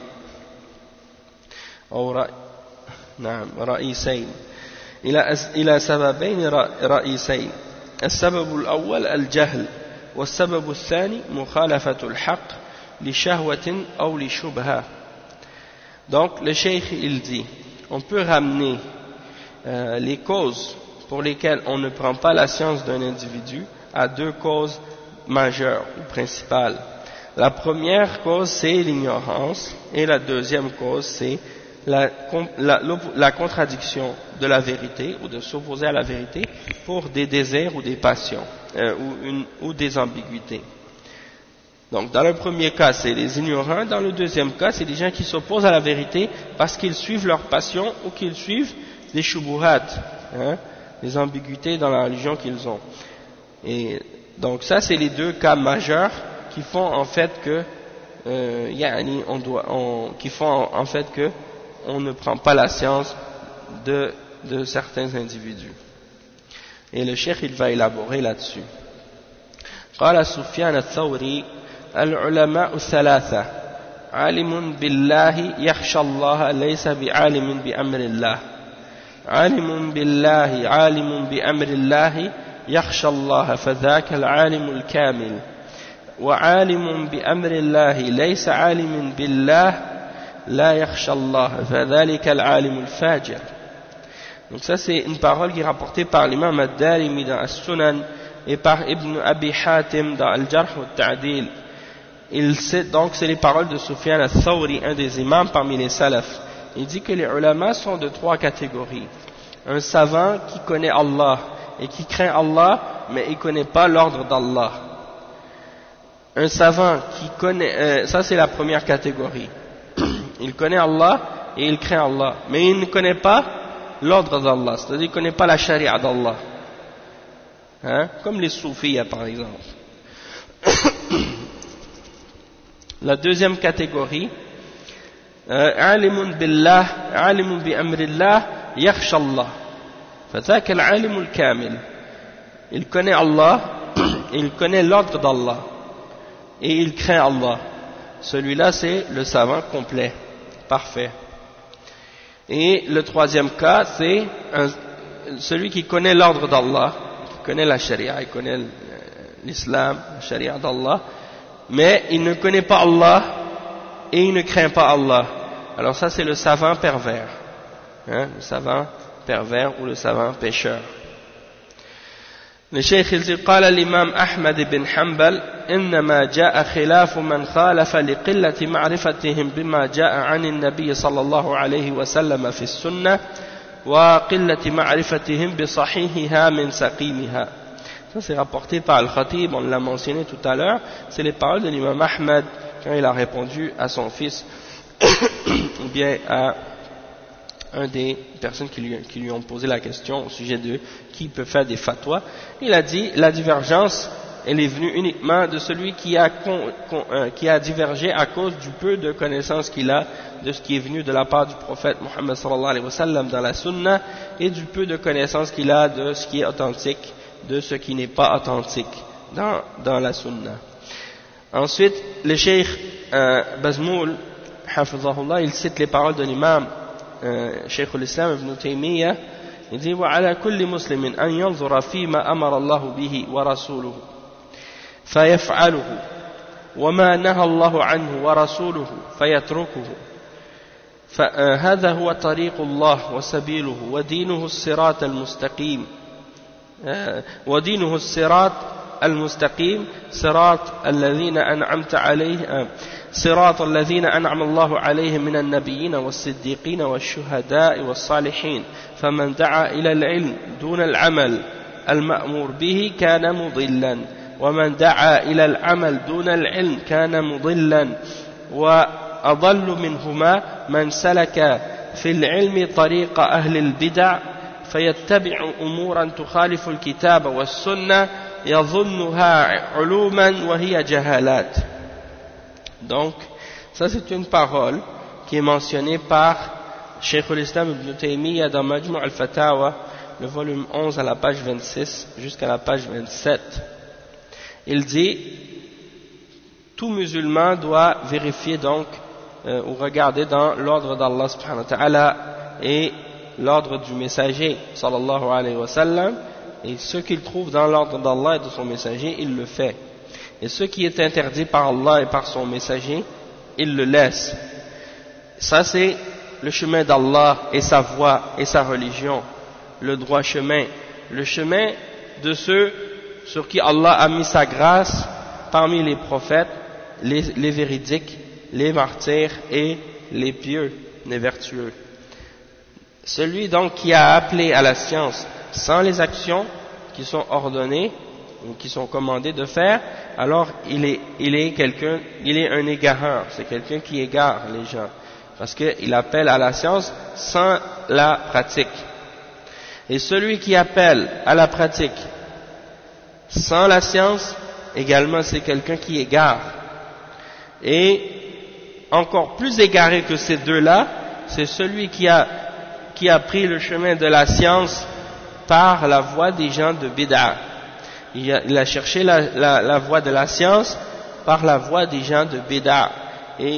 إلى سببين رئيسين. السبب الأول الجهل، والسبب الثاني مخالفة الحق لشهوة أو لشبهة. Donc le cheikh il dit, on peut ramener les causes pour lesquelles on ne prend pas la science d'un individu à deux causes majeures ou principales. La première cause c'est l'ignorance, et la deuxième cause c'est la contradiction de la vérité, ou de s'opposer à la vérité pour des désirs ou des passions ou des ambiguïtés. Donc dans le premier cas c'est les ignorants, dans le deuxième cas c'est des gens qui s'opposent à la vérité parce qu'ils suivent leur passion ou qu'ils suivent des shubuhat, les ambiguïtés dans la religion qu'ils ont. Et donc ça c'est les deux cas majeurs qui font en fait que on ne prend pas la science de certains individus. Et le cheikh il va élaborer là-dessus. قال سفيان الثوري العلماء ثلاثة عالم بالله يخشى الله ليس بعالم بأمر الله عالم بالله عالم بأمر الله يخشى الله فذاك العالم الكامل وعالم بأمر الله ليس عالم بالله لا يخشى الله فذلك العالم الفاجر. Donc ça c'est une parole qui est rapportée par l'imam Ad-Darimi dans As-Sunan et par Ibn Abi Hatim dans Al-Jarh wa Al-Ta'dil. Donc c'est les paroles de Sufyan al-Thawri, un des imams parmi les salafs. Il dit que les ulama sont de 3 catégories. Un savant qui connaît Allah et qui craint Allah, mais il ne connaît pas l'ordre d'Allah. Un savant qui connaît, ça c'est la première catégorie. Il connaît Allah et il craint Allah, mais il ne connaît pas l'ordre d'Allah, c'est-à-dire qu'il ne connaît pas la charia d'Allah. Hein? Comme les soufis par exemple. La deuxième catégorie, alimun billah, alimun bi amrillah, yakhsha Allah. Fathak al-alim al-kamil. Il connaît Allah, il connaît l'ordre d'Allah, et il craint Allah. Celui-là, c'est le savant complet, parfait. Et le troisième cas, c'est celui qui connaît l'ordre d'Allah, qui connaît la charia, il connaît l'islam, la charia d'Allah, mais il ne connaît pas Allah et il ne craint pas Allah. Alors ça c'est le savant pervers, hein, le savant pervers ou le savant pécheur. Le Cheikh il dit قال الإمام أحمد بن حنبل إنما جاء خلاف من خالف لقلة معرفتهم بما جاء عن النبي صلى الله عليه وسلم في السنة وقلة معرفتهم بصحيحها من سقيمها. Ça c'est rapporté par Al-Khatib, on l'a mentionné tout à l'heure, c'est les paroles de l'imam Ahmad quand il a répondu à son fils ou bien à un des personnes qui lui ont posé la question au sujet de qui peut faire des fatwas. Il a dit la divergence elle est venue uniquement de celui qui a divergé à cause du peu de connaissances qu'il a de ce qui est venu de la part du prophète Muhammad sallallahu alayhi wa sallam dans la sunna et du peu de connaissances qu'il a de ce qui est authentique de ce qui n'est pas authentique dans la sunna. Ensuite, le Cheikh Bazmoul, hafizahullah, il cite les paroles de l'imam Cheikh al-Islam ibn Taymiyyah. Il dit وعلى كل مسلم أن ينظر فيما أمر الله به ورسوله فيفعله وما نهى الله عنه ورسوله فيتركه فهذا هو طريق الله وسبيله ودينه الصراط المستقيم ودينه الصراط المستقيم صراط الذين أنعمت عليه صراط الذين أنعم الله عليهم من النبيين والصديقين والشهداء والصالحين فمن دعا إلى العلم دون العمل المأمور به كان مضلا ومن دعا إلى العمل دون العلم كان مضلا وأضل منهما من سلك في العلم طريق أهل البدع فيتبع أمورا تخالف الكتاب والسنة يظنها علوما وهي جهالات. Donc, ça c'est une parole qui est mentionnée par Cheikh al-Islam ibn Taymiyyah dans Majmu' al-Fatawa, le volume 11 à la page 26 jusqu'à la page 27. Il dit, tout musulman doit vérifier donc ou regarder dans l'ordre d'Allah subhanahu wa ta'ala et l'ordre du messager sallallahu alayhi wa sallam, et ce qu'il trouve dans l'ordre d'Allah et de son messager, il le fait. Et ce qui est interdit par Allah et par son messager, il le laisse. Ça c'est le chemin d'Allah et sa voie et sa religion, le droit chemin, le chemin de ceux sur qui Allah a mis sa grâce parmi les prophètes, les véridiques, les martyrs et les pieux, les vertueux. Celui donc qui a appelé à la science sans les actions qui sont ordonnées ou qui sont commandées de faire, alors il est un égareur, c'est quelqu'un qui égare les gens, parce qu'il appelle à la science sans la pratique. Et celui qui appelle à la pratique sans la science, également c'est quelqu'un qui égare. Et encore plus égaré que ces deux-là, c'est celui qui a pris le chemin de la science par la voie des gens de bid'a. Il a cherché la voie de la science par la voie des gens de bid'a. Et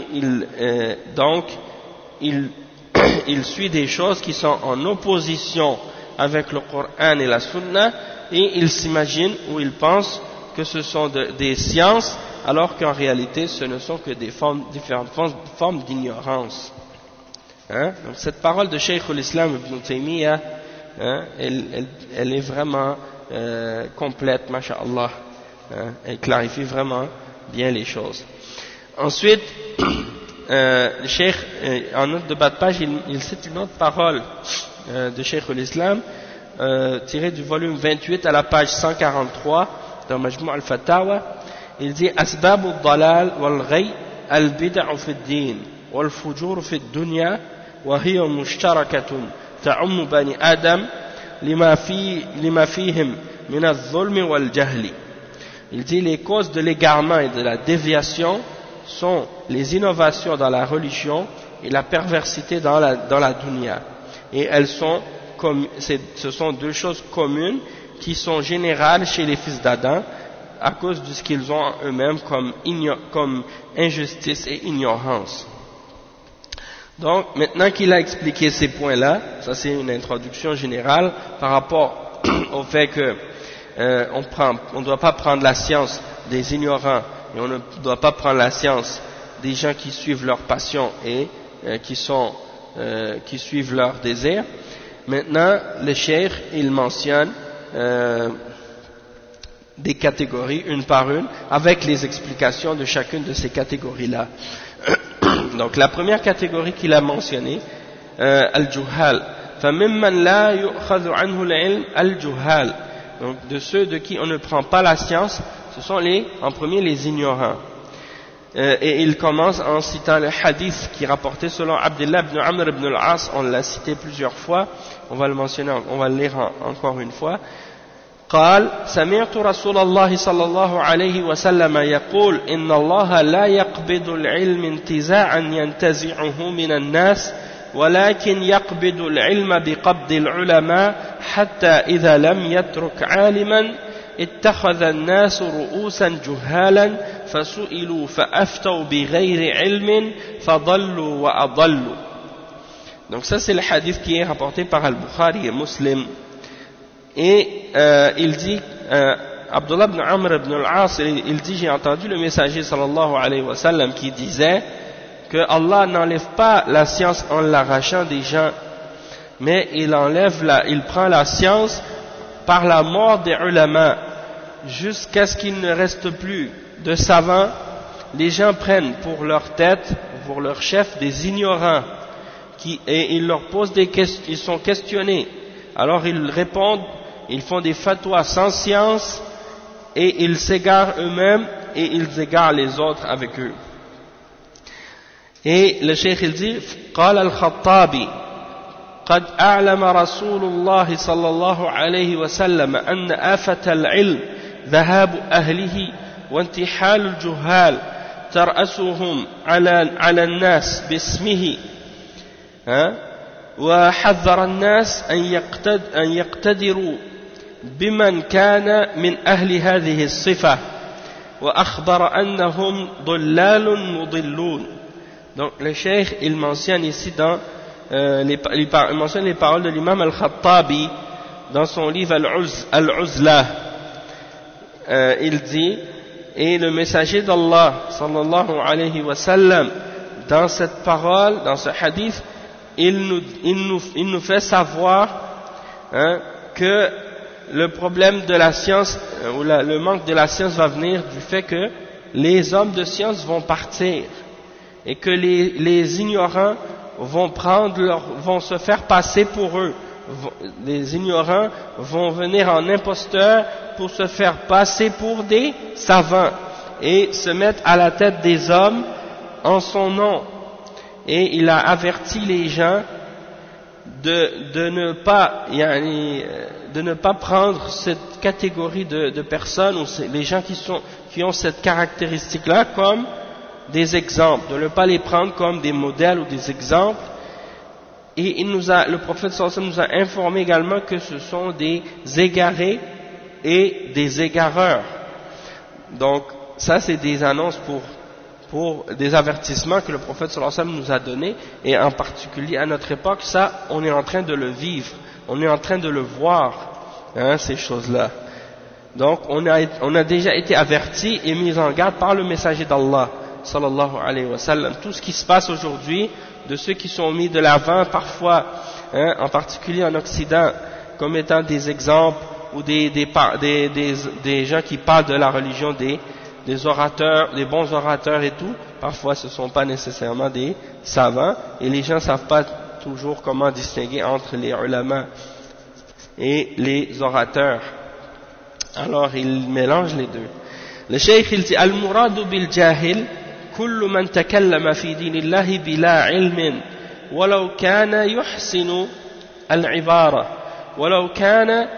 il suit des choses qui sont en opposition avec le Coran et la Sunna, et ils s'imaginent ou ils pensent que ce sont des sciences, alors qu'en réalité ce ne sont que différentes formes d'ignorance. Hein? Donc cette parole de Cheikh al-Islam ibn Taymiyyah, hein, elle est vraiment complète, masha'Allah, hein, elle clarifie vraiment bien les choses. Ensuite, le Cheikh, en note de bas de page, il cite une autre parole de Cheikh al-Islam, tirée du volume 28 à la page 143 dans Majmou' al-Fatawa. Il dit: Asbabu al-dalal wal-ghay al-bid'u fi ad-din wal-fujur fi ad-dunya wa hiya mushtarakatun ta'ummu bani adam lima fihim min adh-dhulmi wal-jahli. Il dit: les causes de l'égarement et de la déviation sont les innovations dans la religion et la perversité dans la dunya. Et elles sont ce sont deux choses communes qui sont générales chez les fils d'Adam à cause de ce qu'ils ont eux-mêmes comme injustice et ignorance. Donc, maintenant qu'il a expliqué ces points-là, ça c'est une introduction générale par rapport au fait que on ne doit pas prendre la science des ignorants et on ne doit pas prendre la science des gens qui suivent leur passion et qui suivent leurs désirs. Maintenant, le cheikh, il mentionne des catégories, une par une, avec les explications de chacune de ces catégories-là. Donc, la première catégorie qu'il a mentionnée, al-juhal. فَمِمَّنْ لَا يُؤْخَذُ عَنْهُ الْعِلْمِ الْجُهَالِ. Donc, de ceux de qui on ne prend pas la science, ce sont en premier les ignorants. Et il commence en citant le hadith qui est rapporté selon Abdullah ibn Amr ibn al-As, on l'a cité plusieurs fois, on va le mentionner, on va le lire encore une fois. قال سمعت رسول الله صلى الله عليه وسلم يقول إن الله لا يقبض العلم انتزاعا ينتزعه من الناس ولكن يقبض العلم بقبض العلماء حتى إذا لم يترك عالما اتخذ الناس رؤوسا جهالا فسئلوا فأفتوا بغير علم فضلوا وأضلوا. Donc ça c'est le hadith qui est rapporté par Al-Bukhari et Muslim. Et il dit, Abdullah ibn Amr ibn al-As, il dit: j'ai entendu le messager sallallahu alayhi wa sallam qui disait que Allah n'enlève pas la science en l'arrachant des gens, mais il prend la science par la mort des ulama, jusqu'à ce qu'il ne reste plus de savants. Les gens prennent pour leur tête, pour leur chef, des ignorants, et ils leur posent des questions, ils sont questionnés. Alors ils répondent, ils font des fatwas sans science, et ils s'égarent eux-mêmes, et ils égarent les autres avec eux. Et le cheikh il dit: قال الخطابي قد أعلم رسول الله صلى الله عليه وسلم أن آفة العلم ذهاب أهله وانتحال الجهال ترأسهم على الناس باسمه وحذر الناس أن يقتدروا بمن كان من أهل هذه الصفة وأخبر أنهم ضلال مضلون. Donc le cheikh il mentionne ici il mentionne les paroles de l'imam al-Khattabi dans son livre Al-Uzla. Il dit: et le messager d'Allah sallallahu alayhi wa sallam, dans cette parole, dans ce hadith, il nous fait savoir que le problème de la science, ou le manque de la science va venir du fait que les hommes de science vont partir et que les ignorants vont se faire passer pour eux. Les ignorants vont venir en imposteurs pour se faire passer pour des savants et se mettre à la tête des hommes en son nom. Et il a averti les gens de ne pas prendre cette catégorie de personnes, ou les gens qui ont cette caractéristique-là, comme des exemples, de ne pas les prendre comme des modèles ou des exemples. Et le prophète sallallahu alayhi wa sallam nous a informé également que ce sont des égarés et des égareurs. Donc ça c'est des annonces pour des avertissements que le prophète sallallahu alayhi wa sallam nous a donnés, et en particulier à notre époque, ça on est en train de le vivre, on est en train de le voir, hein, ces choses-là. Donc on a déjà été averti et mis en garde par le messager d'Allah sallallahu alayhi wa sallam. Tout ce qui se passe aujourd'hui, de ceux qui sont mis de l'avant parfois, hein, en particulier en Occident, comme étant des exemples, ou des gens qui parlent de la religion, des orateurs, des bons orateurs et tout, parfois ce ne sont pas nécessairement des savants, et les gens ne savent pas toujours comment distinguer entre les ulama et les orateurs. Alors ils mélangent les deux. Le cheikh il dit al-muradu bil jahil kullu man takallama fi dinillahi bila ilmin walau kana yuhsinu al-ibara walau kana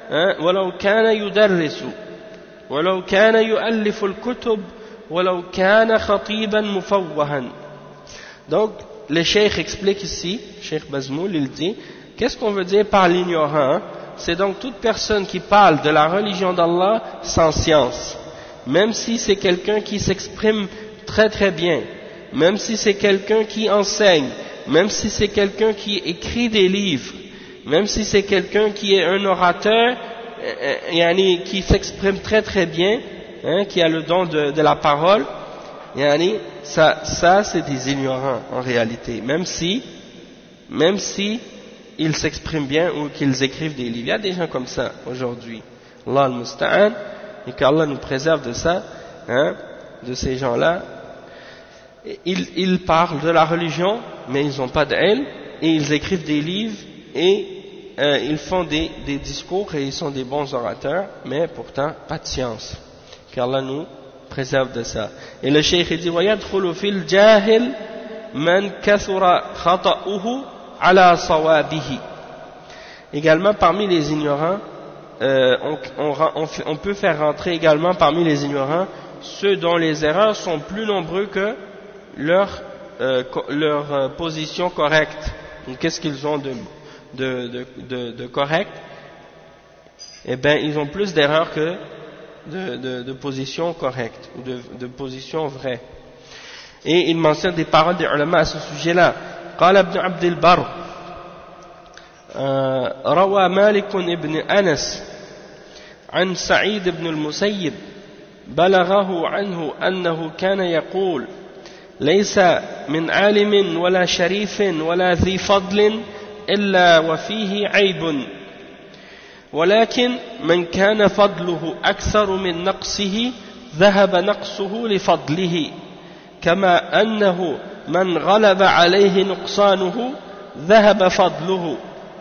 يدرس ولو كان يؤلف الكتب ولو كان خطيبا مفوها. Donc le cheikh explique ici, Cheikh Bazmoul, il dit qu'est-ce qu'on veut dire par l'ignorant? C'est donc toute personne qui parle de la religion d'Allah sans science, même si c'est quelqu'un qui s'exprime très très bien, même si c'est quelqu'un qui enseigne, même si c'est quelqu'un qui écrit des livres, même si c'est quelqu'un qui est un orateur, qui s'exprime très très bien, hein, qui a le don de la parole, ça c'est des ignorants en réalité, même si ils s'expriment bien ou qu'ils écrivent des livres. Il y a des gens comme ça aujourd'hui. Allah al-Musta'an, et qu'Allah nous préserve de ça, hein, de ces gens-là. Ils parlent de la religion, mais ils n'ont pas d'ilm, et ils écrivent des livres, et ils font des discours, et ils sont des bons orateurs, mais pourtant pas de science. Qu'Allah nous préserve de ça. Et le cheikh dit وَيَدْخُلُ فِي الْجَاهِلِ مَنْ كَثُرَ خَطَأُهُ عَلَى صَوَابِهِ. Également parmi les ignorants, on peut faire rentrer également parmi les ignorants ceux dont les erreurs sont plus nombreux que leur position correcte. Qu'est-ce qu'ils ont de correct? Eh bien, ils ont plus d'erreurs que de position correcte ou de position vraie. Et il mentionne des paroles des ulama à ce sujet-là. قال ابن عبد البر روى مالك بن أنس عن سعيد بن المسيب بلغه عنه أنه كان يقول ليس من عالم ولا شريف ولا ذي فضل إلا وفيه عيب ولكن من كان فضله أكثر من نقصه ذهب نقصه لفضله كما أنه من غلب عليه نقصانه ذهب فضله.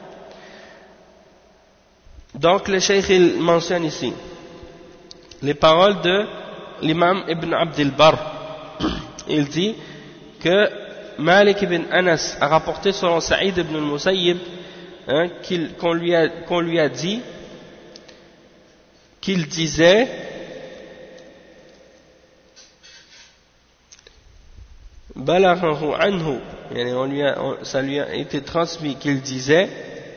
Donc le cheikh il mentionne ici les paroles de l'imam Ibn Abd al-Barr. Il dit que Malik ibn Anas a rapporté selon Saïd ibn al-Musayyib, hein, qu'on lui a dit qu'il disait balaghahu anhu, ça lui a été transmis qu'il disait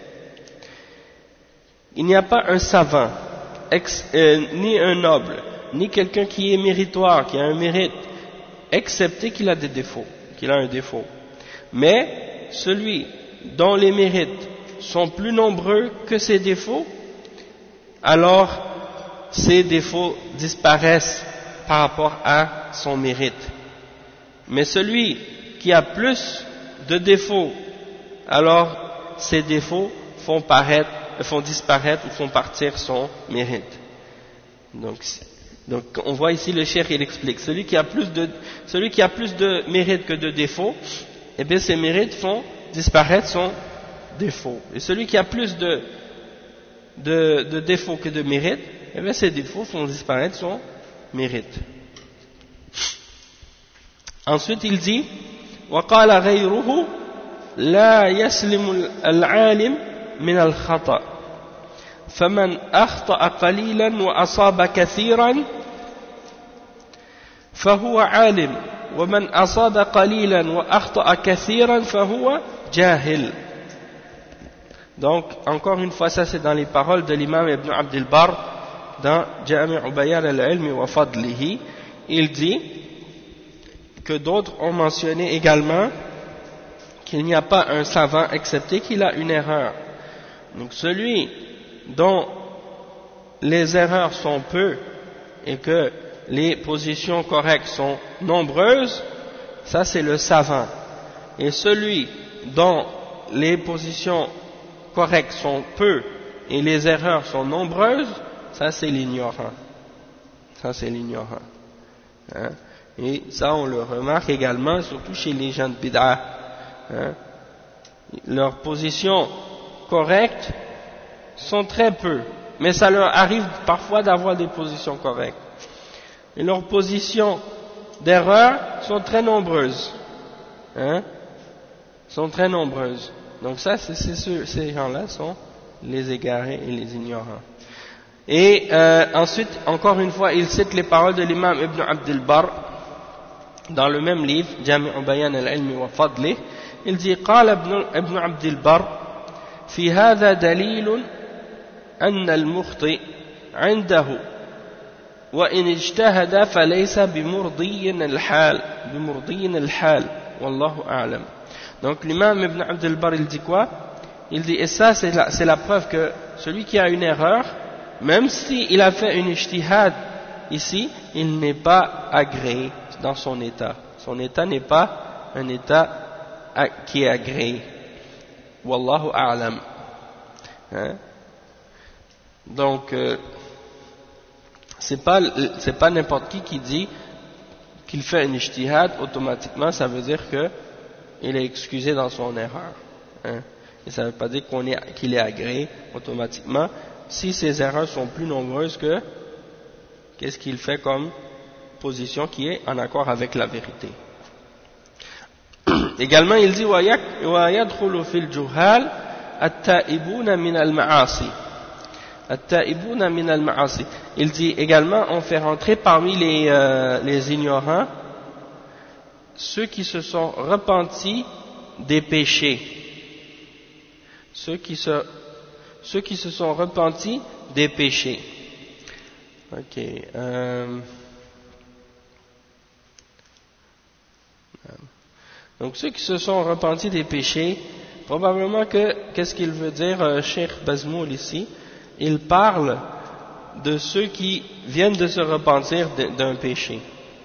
il n'y a pas un savant ni un noble ni quelqu'un qui est méritoire, qui a un mérite, excepté qu'il a des défauts, qu'il a un défaut. Mais celui dont les mérites sont plus nombreux que ses défauts, alors ses défauts disparaissent par rapport à son mérite. Mais celui qui a plus de défauts, alors ses défauts font disparaître ou font partir son mérite. Donc on voit ici le cheikh il explique, celui qui a plus de mérite que de défauts, eh bien ses mérites font disparaître son défaut. Et celui qui a plus de défauts que de mérite, eh bien ses défauts font disparaître son mérite. Ensuite il dit وقال غيره لا يسلم العالم من الخطأ فمن أخطأ قليلا وأصاب كثيرا فهو عالم ومن أصاب قليلا وأخطأ كثيرا فهو جاهل. Donc encore une fois, ça c'est dans les paroles de l'imam Ibn Abd al-Barr dans Jami' Bayan al-Ilm wa Fadlihi. Il dit que d'autres ont mentionné également qu'il n'y a pas un savant excepté qu'il a une erreur. Donc celui dont les erreurs sont peu et que les positions correctes sont nombreuses, ça c'est le savant. Et celui dont les positions correctes sont peu et les erreurs sont nombreuses, ça c'est l'ignorant. Ça c'est l'ignorant. Hein? Et ça on le remarque également, surtout chez les gens de bid'a. Hein? Leurs positions correctes sont très peu, mais ça leur arrive parfois d'avoir des positions correctes. Et leurs positions d'erreur sont très nombreuses. Hein? Sont très nombreuses. Donc ça, ces gens-là sont les égarés et les ignorants. Et ensuite, encore une fois, il cite les paroles de l'imam Ibn Abd al-Barr dans le même livre, Jami' Bayan al-Ilmi wa Fadlih. Il dit, قال ابن عبد البر في هذا دليل أن المخطئ عنده وإن اجتهد فليس بمرضي الحال والله أعلم. Donc l'imam Ibn Abd al-Barr il dit quoi? Il dit, et ça c'est la preuve que celui qui a une erreur, même s'il a fait une ijtihad ici, il n'est pas agréé dans son état. Son état n'est pas un état qui est agréé. Wallahu a'lam. Hein? Donc c'est pas n'importe qui dit qu'il fait une ijtihad automatiquement, ça veut dire que il est excusé dans son erreur. Hein? Et ça ne veut pas dire qu'il est agréé automatiquement. Si ses erreurs sont plus nombreuses que qu'est-ce qu'il fait comme position qui est en accord avec la vérité. Également, il dit وَيَدْخُلُ فِي الْجُهَالِ التَّائِبُونَ مِنَ الْمَعَاصِي. التَّائِبُونَ مِنَ الْمَعَاصِي. Il dit également, on fait rentrer parmi les ignorants ceux qui se sont repentis des péchés. Ceux qui se sont repentis des péchés. Ok. Donc ceux qui se sont repentis des péchés, probablement qu'est-ce qu'il veut dire Cheikh Bazmoul ici? Il parle de ceux qui viennent de se repentir d'un péché.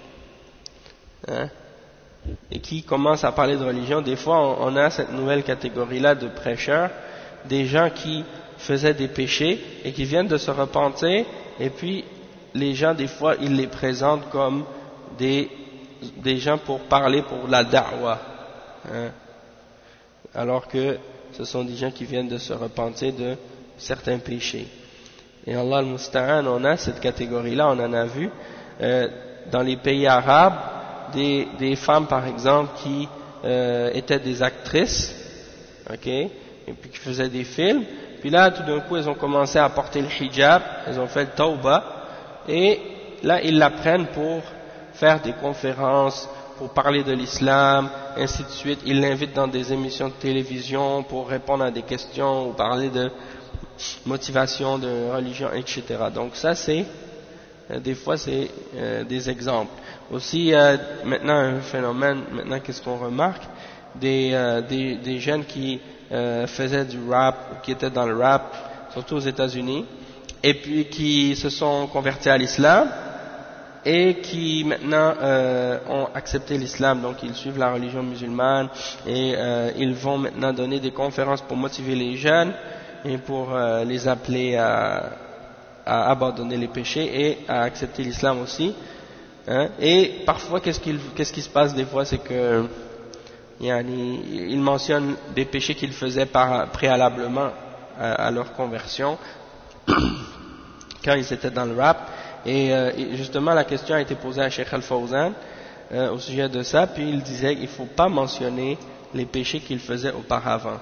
Hein? Et qui commencent à parler de religion. Des fois on a cette nouvelle catégorie-là de prêcheurs, des gens qui faisaient des péchés et qui viennent de se repentir, et puis les gens des fois ils les présentent comme des gens pour parler pour la da'wa, hein? Alors que ce sont des gens qui viennent de se repentir de certains péchés. Et Allah al-Musta'an, on a cette catégorie-là, on en a vu dans les pays arabes, des femmes par exemple qui étaient des actrices, ok, et puis qui faisaient des films, puis là tout d'un coup elles ont commencé à porter le hijab, elles ont fait le tawbah, et là ils l'apprennent pour faire des conférences, pour parler de l'islam, ainsi de suite. Ils l'invitent dans des émissions de télévision pour répondre à des questions ou parler de motivation, de religion, etc. Donc ça c'est, des fois c'est des exemples. Aussi maintenant un phénomène, maintenant qu'est-ce qu'on remarque, des jeunes qui faisaient du rap, qui étaient dans le rap, surtout aux États-Unis, et puis qui se sont convertis à l'islam, et qui maintenant ont accepté l'islam, donc ils suivent la religion musulmane, et ils vont maintenant donner des conférences pour motiver les jeunes, et pour les appeler à abandonner les péchés et à accepter l'islam aussi. Hein? Et parfois, qu'est-ce qui se passe des fois, c'est que ils mentionnent des péchés qu'ils faisaient préalablement à leur conversion, quand ils étaient dans le rap. Et justement, la question a été posée à Cheikh Al-Fawzan au sujet de ça, puis il disait qu'il ne faut pas mentionner les péchés qu'ils faisaient auparavant.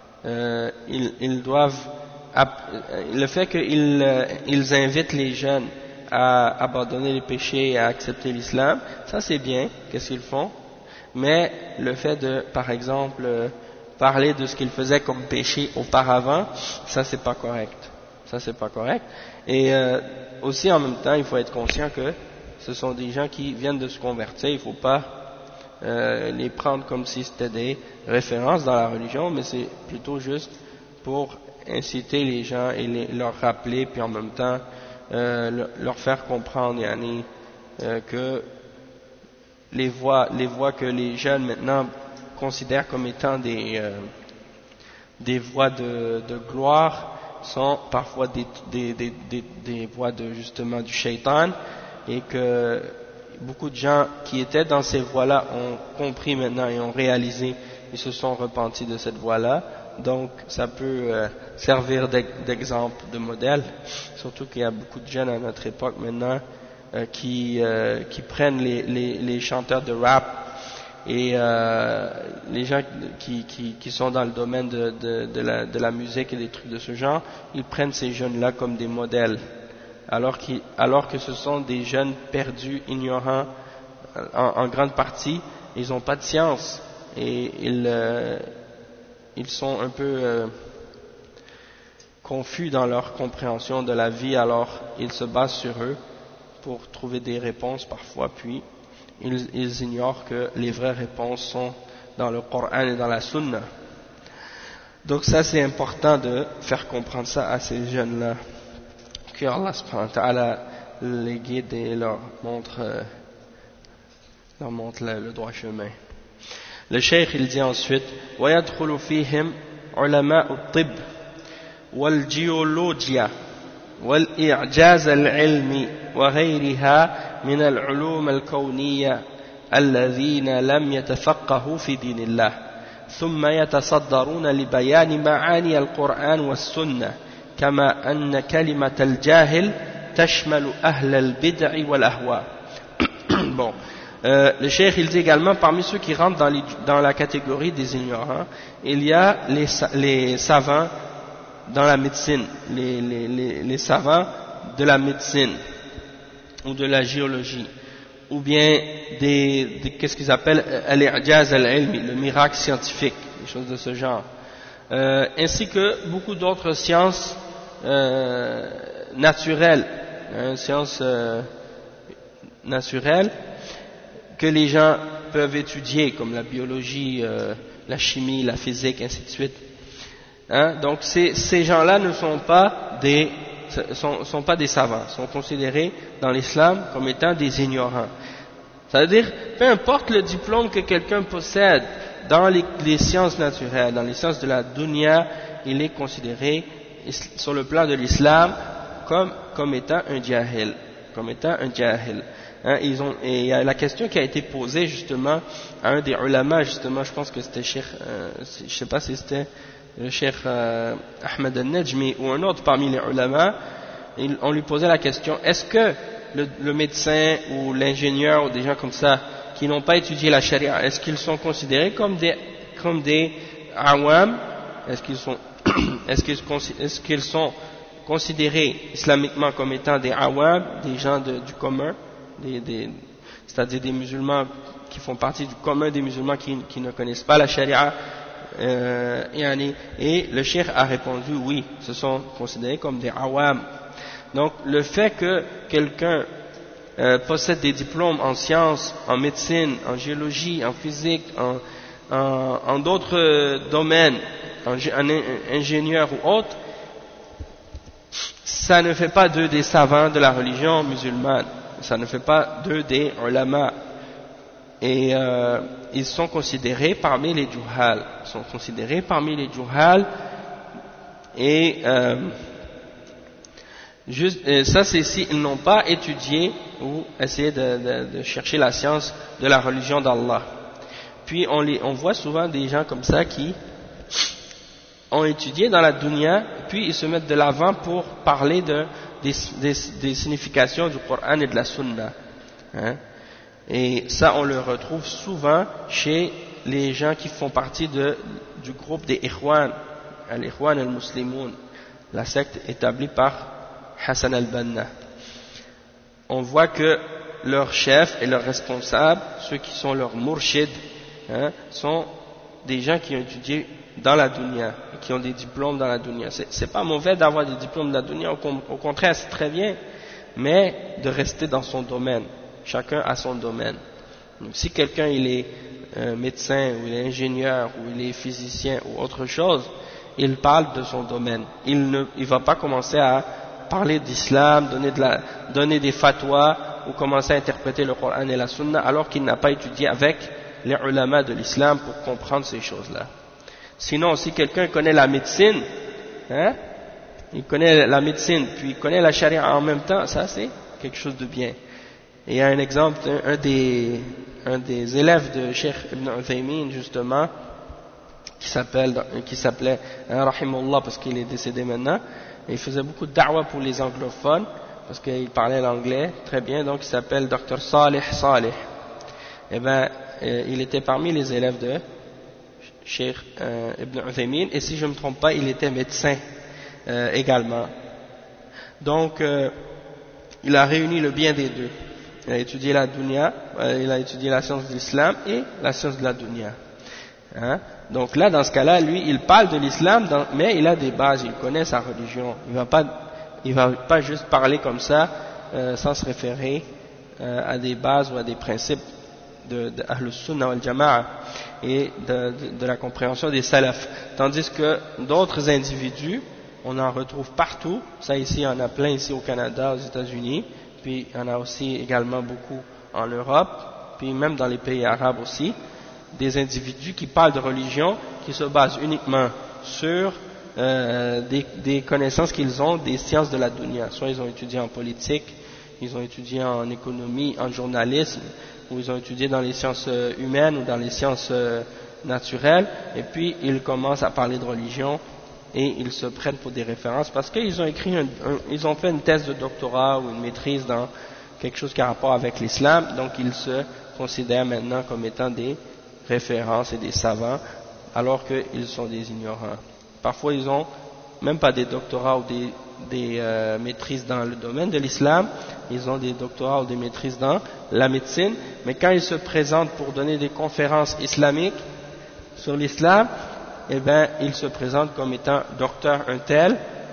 Ils doivent, le fait qu'ils invitent les jeunes à abandonner les péchés et à accepter l'islam, ça c'est bien, qu'est-ce qu'ils font, mais le fait de, par exemple, parler de ce qu'ils faisaient comme péché auparavant, ça c'est pas correct. Ça c'est pas correct. Et aussi en même temps, il faut être conscient que ce sont des gens qui viennent de se convertir, il ne faut pas les prendre comme si c'était des références dans la religion, mais c'est plutôt juste pour inciter les gens et leur rappeler, puis en même temps leur faire comprendre que les voies que les jeunes maintenant considèrent comme étant des voies de gloire sont parfois des voies justement du shaitan, et que beaucoup de gens qui étaient dans ces voies-là ont compris maintenant et ont réalisé, ils se sont repentis de cette voie-là. Donc ça peut servir d'exemple, de modèle, surtout qu'il y a beaucoup de jeunes à notre époque maintenant qui prennent les chanteurs de rap et les gens qui sont dans le domaine de la musique et des trucs de ce genre, ils prennent ces jeunes-là comme des modèles, alors que ce sont des jeunes perdus, ignorants en grande partie, ils n'ont pas de science et ils sont un peu confus dans leur compréhension de la vie, alors ils se basent sur eux pour trouver des réponses parfois, puis ils ignorent que les vraies réponses sont dans le Coran et dans la Sunna. Donc ça, c'est important de faire comprendre ça à ces jeunes-là, que Allah subhanahu wa ta'ala les guide et leur montre le droit chemin. Le cheikh, il dit ensuite: وَيَدْخُلُ فِيهِمْ عُلَمَاءُ الطِّبِّ وَالْجِيولوجيا والإعجاز العلمي وغيرها من العلوم الكونية الذين لم يتفقهوا في دين الله ثم يتصدرون لبيان معاني القرآن والسنة كما أن كلمة الجاهل تشمل أهل البدع والأهواء. Bon, le cheikh il dit également, parmi ceux qui rentrent dans la catégorie des ignorants, il y a les savants dans la médecine, les savants de la médecine ou de la géologie, ou bien qu'est-ce qu'ils appellent al-i'jaz al-ilmi, le miracle scientifique, des choses de ce genre, ainsi que beaucoup d'autres sciences naturelles, sciences naturelles que les gens peuvent étudier, comme la biologie, la chimie, la physique, ainsi de suite. Donc ces gens-là ne sont pas des savants, sont considérés dans l'islam comme étant des ignorants. C'est-à-dire, peu importe le diplôme que quelqu'un possède dans les sciences naturelles, dans les sciences de la dunya, il est considéré sur le plan de l'islam comme étant un jahil, et il y a la question qui a été posée justement à un des ulama, justement, je pense que c'était je sais pas si c'était le cheikh Ahmed al-Najmi ou un autre parmi les ulama, on lui posait la question: est-ce que le médecin ou l'ingénieur ou des gens comme ça qui n'ont pas étudié la charia, est-ce qu'ils sont considérés comme des awam, est-ce qu'ils sont considérés islamiquement comme étant des awam, des gens du commun, c'est-à-dire des musulmans qui font partie du commun des musulmans qui ne connaissent pas la charia, et le cheikh a répondu oui, ce sont considérés comme des awam. Donc le fait que quelqu'un possède des diplômes en sciences, en médecine, en géologie, en physique, en d'autres domaines, en ingénieur ou autre, ça ne fait pas d'eux des savants de la religion musulmane, ça ne fait pas d'eux des ulama. Et ils sont considérés parmi les juhal, et ça c'est s'ils n'ont pas étudié ou essayé de chercher la science de la religion d'Allah. Puis on voit souvent des gens comme ça qui ont étudié dans la dunya, puis ils se mettent de l'avant pour parler des significations du Coran et de la Sunna. Et ça, on le retrouve souvent chez les gens qui font partie du groupe des Ikhwan, al-Ikhwan al-Muslimoun, la secte établie par Hassan al-Banna. On voit que leurs chefs et leurs responsables, ceux qui sont leurs murshid, sont des gens qui ont étudié dans la dunya, qui ont des diplômes dans la dunya. C'est pas mauvais d'avoir des diplômes dans la dunya, au contraire, c'est très bien, mais de rester dans son domaine. Chacun a son domaine. Donc, si quelqu'un il est médecin, ou il est ingénieur, ou il est physicien, ou autre chose, il parle de son domaine. Il va pas commencer à parler d'islam, donner des fatwas ou commencer à interpréter le Coran et la Sunna alors qu'il n'a pas étudié avec les ulama de l'islam pour comprendre ces choses-là. Sinon, si quelqu'un connaît la médecine, il connaît la médecine puis il connaît la charia en même temps, ça c'est quelque chose de bien. Et il y a un exemple, un des élèves de Cheikh Ibn Uthaymin justement, qui s'appelait Rahimullah parce qu'il est décédé maintenant, et il faisait beaucoup de da'wah pour les anglophones parce qu'il parlait l'anglais très bien, donc il s'appelle Dr Salih. Et ben il était parmi les élèves de Cheikh Ibn Uthaymin, et si je ne me trompe pas, il était médecin également. Donc il a réuni le bien des deux. Il a étudié la dunya, il a étudié la science de l'islam et la science de la dunya. Donc là, dans ce cas-là, lui, il parle de l'islam, mais il a des bases, il connaît sa religion. Il va pas juste parler comme ça, sans se référer à des bases ou à des principes de Ahlus Sunnah wal Jama'a et de la compréhension des salafs. Tandis que d'autres individus, on en retrouve partout. Ça ici, on a plein ici au Canada, aux États-Unis, puis il y en a aussi également beaucoup en Europe, puis même dans les pays arabes aussi, des individus qui parlent de religion, qui se basent uniquement sur des connaissances qu'ils ont des sciences de la dunya. Soit ils ont étudié en politique, ils ont étudié en économie, en journalisme, ou ils ont étudié dans les sciences humaines ou dans les sciences naturelles, et puis ils commencent à parler de religion et ils se prennent pour des références parce qu'ils ont ils ont fait une thèse de doctorat ou une maîtrise dans quelque chose qui a rapport avec l'islam, donc ils se considèrent maintenant comme étant des références et des savants alors qu'ils sont des ignorants. Parfois ils ont même pas des doctorats ou des maîtrises dans le domaine de l'islam, ils ont des doctorats ou des maîtrises dans la médecine, mais quand ils se présentent pour donner des conférences islamiques sur l'islam, eh bien, ils se présentent comme étant docteur un tel,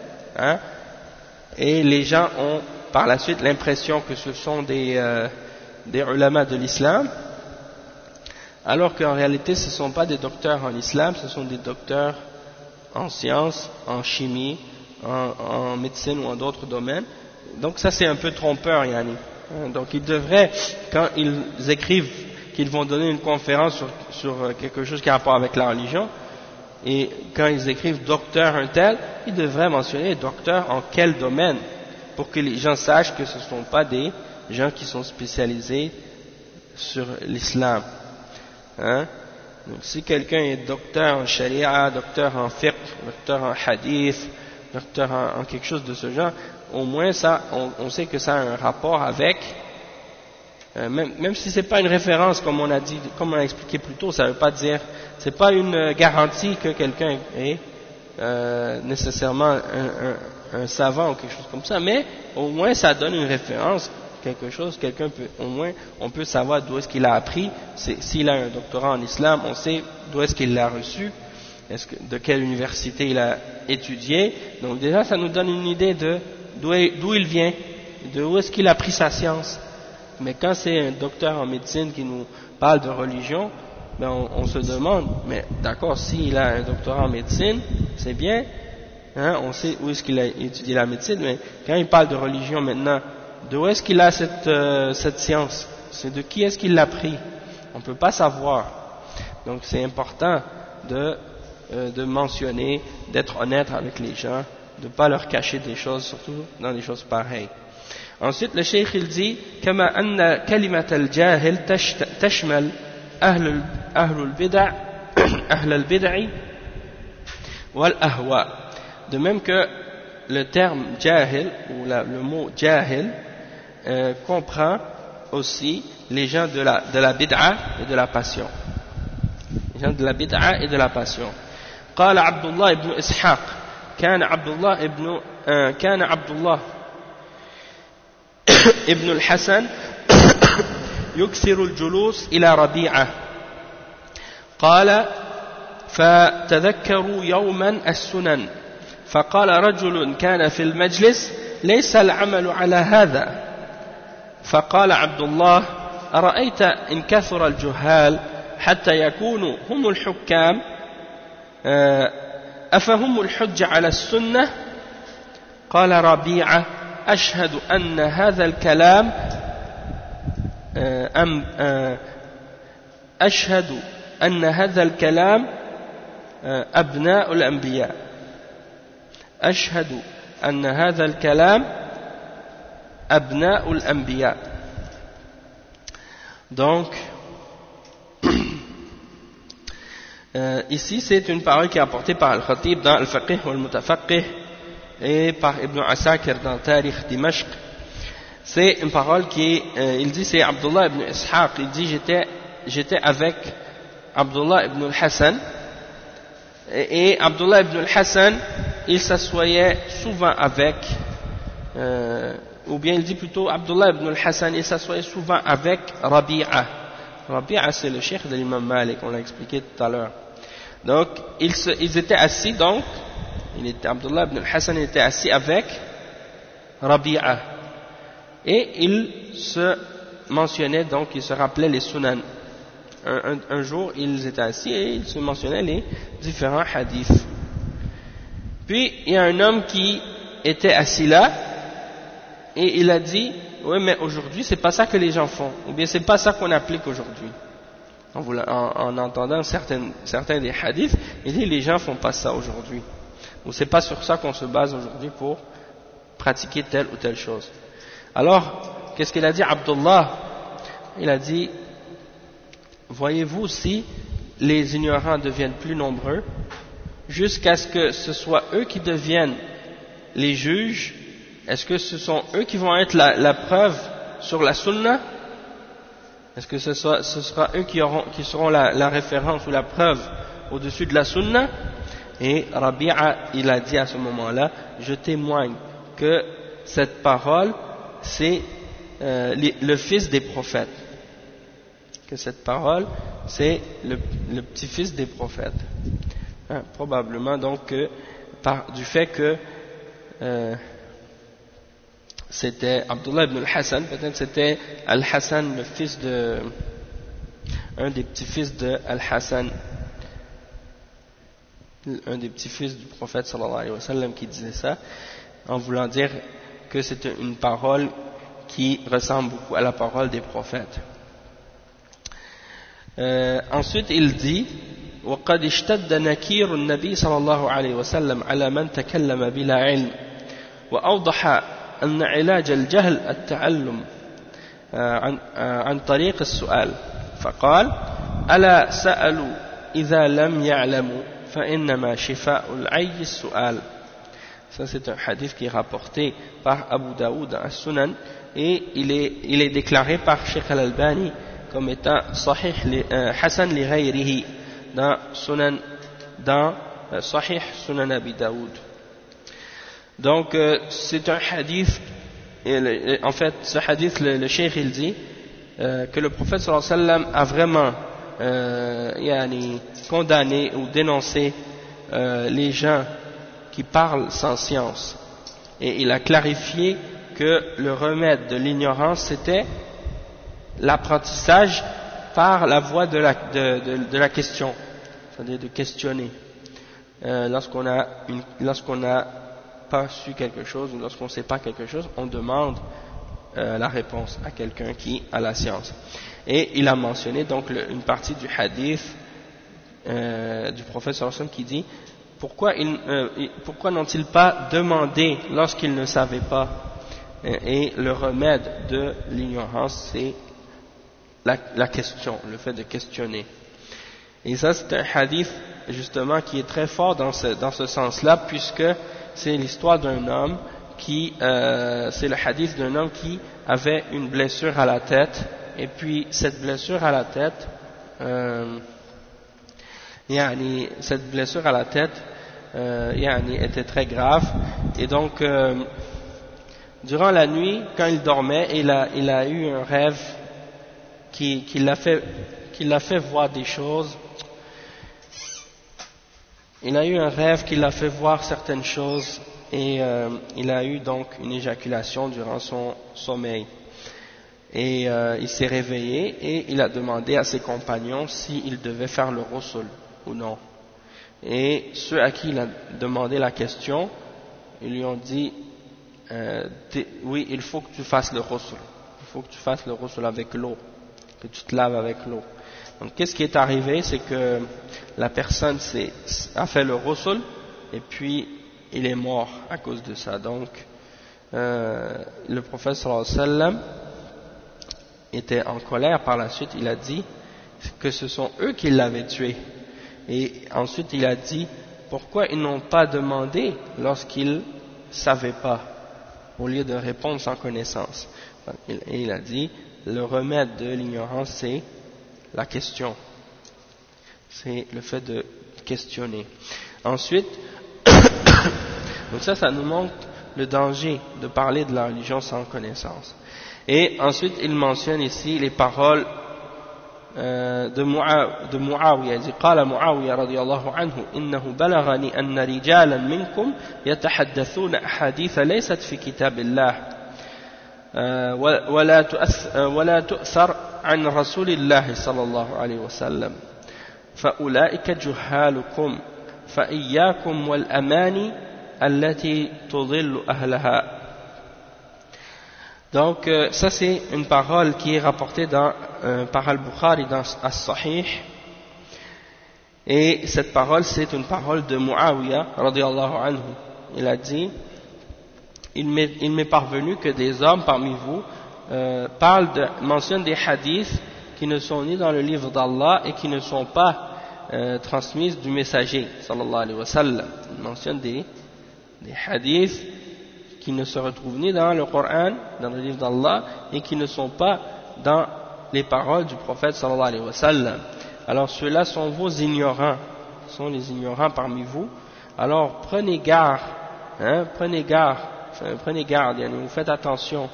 et les gens ont par la suite l'impression que ce sont des ulama de l'islam, alors qu'en réalité ce ne sont pas des docteurs en islam, ce sont des docteurs en sciences, en chimie, en médecine ou en d'autres domaines. Donc ça c'est un peu trompeur, Yani. Donc ils devraient, quand ils écrivent qu'ils vont donner une conférence sur quelque chose qui a rapport avec la religion, et quand ils écrivent docteur un tel, ils devraient mentionner docteur en quel domaine, pour que les gens sachent que ce ne sont pas des gens qui sont spécialisés sur l'islam. Donc si quelqu'un est docteur en sharia, docteur en fiqh, docteur en hadith, docteur en quelque chose de ce genre, au moins ça, on sait que ça a un rapport avec, même si c'est pas une référence comme on a dit, comme on a expliqué plus tôt, ça veut pas dire, c'est pas une garantie que quelqu'un est nécessairement un savant ou quelque chose comme ça, mais au moins ça donne une référence, quelque chose, quelqu'un peut, au moins on peut savoir d'où est-ce qu'il a appris, s'il a un doctorat en islam, on sait d'où est-ce qu'il l'a reçu, de quelle université il a étudié, donc déjà ça nous donne une idée de d'où il vient, d'où est-ce qu'il a pris sa science. Mais quand c'est un docteur en médecine qui nous parle de religion, ben on se demande, mais d'accord, s'il a un doctorat en médecine, c'est bien, on sait où est-ce qu'il a étudié la médecine, mais quand il parle de religion maintenant, d'où est-ce qu'il a cette science? C'est de qui est-ce qu'il l'a pris? On ne peut pas savoir. Donc c'est important de mentionner, d'être honnête avec les gens, de ne pas leur cacher des choses, surtout dans des choses pareilles. Ensuite, le cheikh il dit كما أن كلمة الجاهل تشمل أهل البدع والأهواء. De même que le terme jahil ou le mot jahil comprend aussi les gens de la bid'a et de la passion. Les gens de la bid'a et de la passion. قال عبد الله بن إسحاق كان عبد الله ابن الحسن يكثر الجلوس إلى ربيعة قال فتذكروا يوما السنن فقال رجل كان في المجلس ليس العمل على هذا فقال عبد الله أرأيت إن كثر الجهال حتى يكونوا هم الحكام أفهم الحجة على السنة قال ربيعة أشهد أن هذا الكلام أشهد أن هذا الكلام أبناء الأنبياء أشهد أن هذا الكلام أبناء الأنبياء. Donc ici c'est une parole qui est apportée par Al-Khatib dans Al-Faqih ou Al-Mutafaqih et par Ibn Asakir dans Tarikh Dimashq. C'est une parole qui il dit, c'est Abdullah ibn Ishaq, il dit j'étais avec Abdullah ibn al-Hassan, et Abdullah ibn al-Hassan il s'assoyait souvent avec ou bien il dit plutôt Abdullah ibn al-Hassan il s'assoyait souvent avec Rabi'a. Rabi'a c'est le cheikh de l'imam Malik, on l'a expliqué tout à l'heure. Donc ils étaient assis, donc Abdullah ibn al-Hassan était assis avec Rabi'a, et il se mentionnait, donc il se rappelait les sunan. Un jour ils étaient assis et ils se mentionnaient les différents hadiths. Puis il y a un homme qui était assis là et il a dit oui mais aujourd'hui c'est pas ça que les gens font, ou bien c'est pas ça qu'on applique aujourd'hui. En entendant certains des hadiths, il dit les gens font pas ça aujourd'hui, ou c'est pas sur ça qu'on se base aujourd'hui pour pratiquer telle ou telle chose. Alors qu'est-ce qu'il a dit Abdullah? Il a dit voyez-vous, si les ignorants deviennent plus nombreux jusqu'à ce que ce soit eux qui deviennent les juges, est-ce que ce sont eux qui vont être la preuve sur la sunna? Est-ce que ce sera eux qui seront la référence ou la preuve au-dessus de la sunna? Et Rabi'a, il a dit à ce moment-là, je témoigne que cette parole c'est le fils des prophètes, que cette parole c'est le petit-fils des prophètes. Probablement donc du fait que c'était Abdullah ibn al-Hassan, peut-être c'était Al-Hassan, le fils de un des petits-fils de Al-Hassan, un des petits-fils du prophète sallallahu alayhi wa sallam, qui disait ça en voulant dire que c'est une parole qui ressemble beaucoup à la parole des prophètes. Ensuite il dit وقد اشتد نكير النبي صلى الله عليه وسلم على من تكلم بلا علم وأوضح أن علاج الجهل التعلم عن طريق السؤال فقال ألا سألوا إذا لم يعلموا فإنما شفاء العي السؤال. Ça c'est un hadith qui est rapporté par Abu Daoud dans As-Sunan et il est déclaré par Sheikh Al-Albani comme étant Sahih Hasan li ghayrihi dans Sahih Sunan Abi Daoud. Donc c'est un hadith, en fait ce hadith le cheikh il dit que le prophète sallallahu alayhi wa sallam a vraiment condamné ou dénoncé les gens qui parlent sans science, et il a clarifié que le remède de l'ignorance c'était l'apprentissage par la voie de la question, c'est-à-dire de questionner. Lorsqu'on n'a pas su quelque chose ou lorsqu'on ne sait pas quelque chose, on demande la réponse à quelqu'un qui a la science. Et il a mentionné donc une partie du hadith du prophète sallallahu alayhi wa sallam qui dit pourquoi n'ont-ils pas demandé lorsqu'ils ne savaient pas, et le remède de l'ignorance c'est la question, le fait de questionner. Et ça c'est un hadith justement qui est très fort dans ce sens-là, puisque c'est l'histoire d'un homme c'est le hadith d'un homme qui avait une blessure à la tête, et puis cette blessure à la tête était très grave, et donc durant la nuit quand il dormait il a eu un rêve qui l'a fait voir des choses. Il a eu un rêve qui l'a fait voir certaines choses, et il a eu donc une éjaculation durant son sommeil. Et il s'est réveillé et il a demandé à ses compagnons s'il devait faire le ghusl ou non. Et ceux à qui il a demandé la question, ils lui ont dit oui, il faut que tu fasses le ghusl. Il faut que tu fasses le ghusl avec l'eau, que tu te laves avec l'eau. Donc qu'est-ce qui est arrivé, c'est que la personne a fait le ghusl et puis il est mort à cause de ça. Donc le prophète sallallahu alayhi wa sallam était en colère. Par la suite il a dit que ce sont eux qui l'avaient tué, et ensuite il a dit pourquoi ils n'ont pas demandé lorsqu'ils ne savaient pas, au lieu de répondre sans connaissance. Et il a dit le remède de l'ignorance, c'est la question, c'est le fait de questionner. Ensuite donc ça nous montre le danger de parler de la religion sans connaissance. Et ensuite il mentionne ici les paroles de Muawiyah. Il dit قال معاوية رضي الله عنه إنه بلغني أن رجالا منكم يتحدثون أحاديث ليست في كتاب الله ولا تؤثر عن رسول الله صلى الله عليه وسلم فأولئك جهالكم فإياكم والأماني التي تضل أهلها. Donc ça c'est une parole qui est rapportée par Al-Bukhari dans As-Sahih, et cette parole c'est une parole de Muawiyah radiyallahu anhu. Il a dit il m'est parvenu que des hommes parmi vous mentionnent des hadiths qui ne sont ni dans le livre d'Allah et qui ne sont pas transmises du messager sallallahu alayhi wa sallam. Ils mentionnent des hadiths qui ne se retrouvent ni dans le Coran, dans le livre d'Allah, et qui ne sont pas dans les paroles du prophète sallallahu alayhi wa sallam. Alors ceux-là sont vos ignorants, sont les ignorants parmi vous. Alors prenez garde, vous faites attention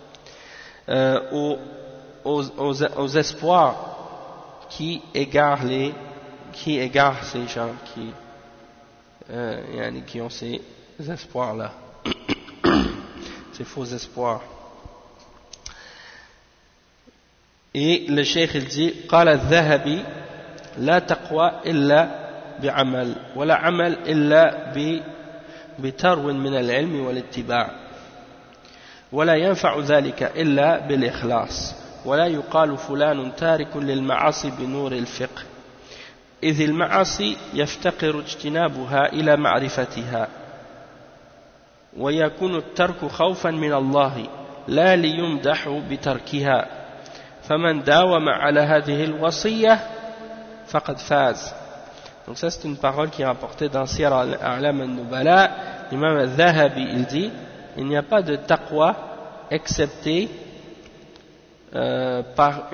aux espoirs qui égarent ces gens qui ont ces espoirs-là, ces faux espoirs. Et le cheikh il dit قال الذهبي لا تقوى إلا بعمل ولا عمل إلا بترو من العلم والاتباع ولا ينفع ذلك إلا بالإخلاص ولا يقال فلان تارك للمعاصي بنور الفقه إذ المعاصي يفتقر اجتنابها إلى معرفتها ويكون الترك خوفا من الله لا ليمدح بتركها فمن داوم على هذه الوصية فقد فاز. Donc ça c'est une parole qui est rapportée dans Siyar al-A'lam al-Nubala. L'imam al-Dhahabi il dit il n'y a pas de taqwa excepté par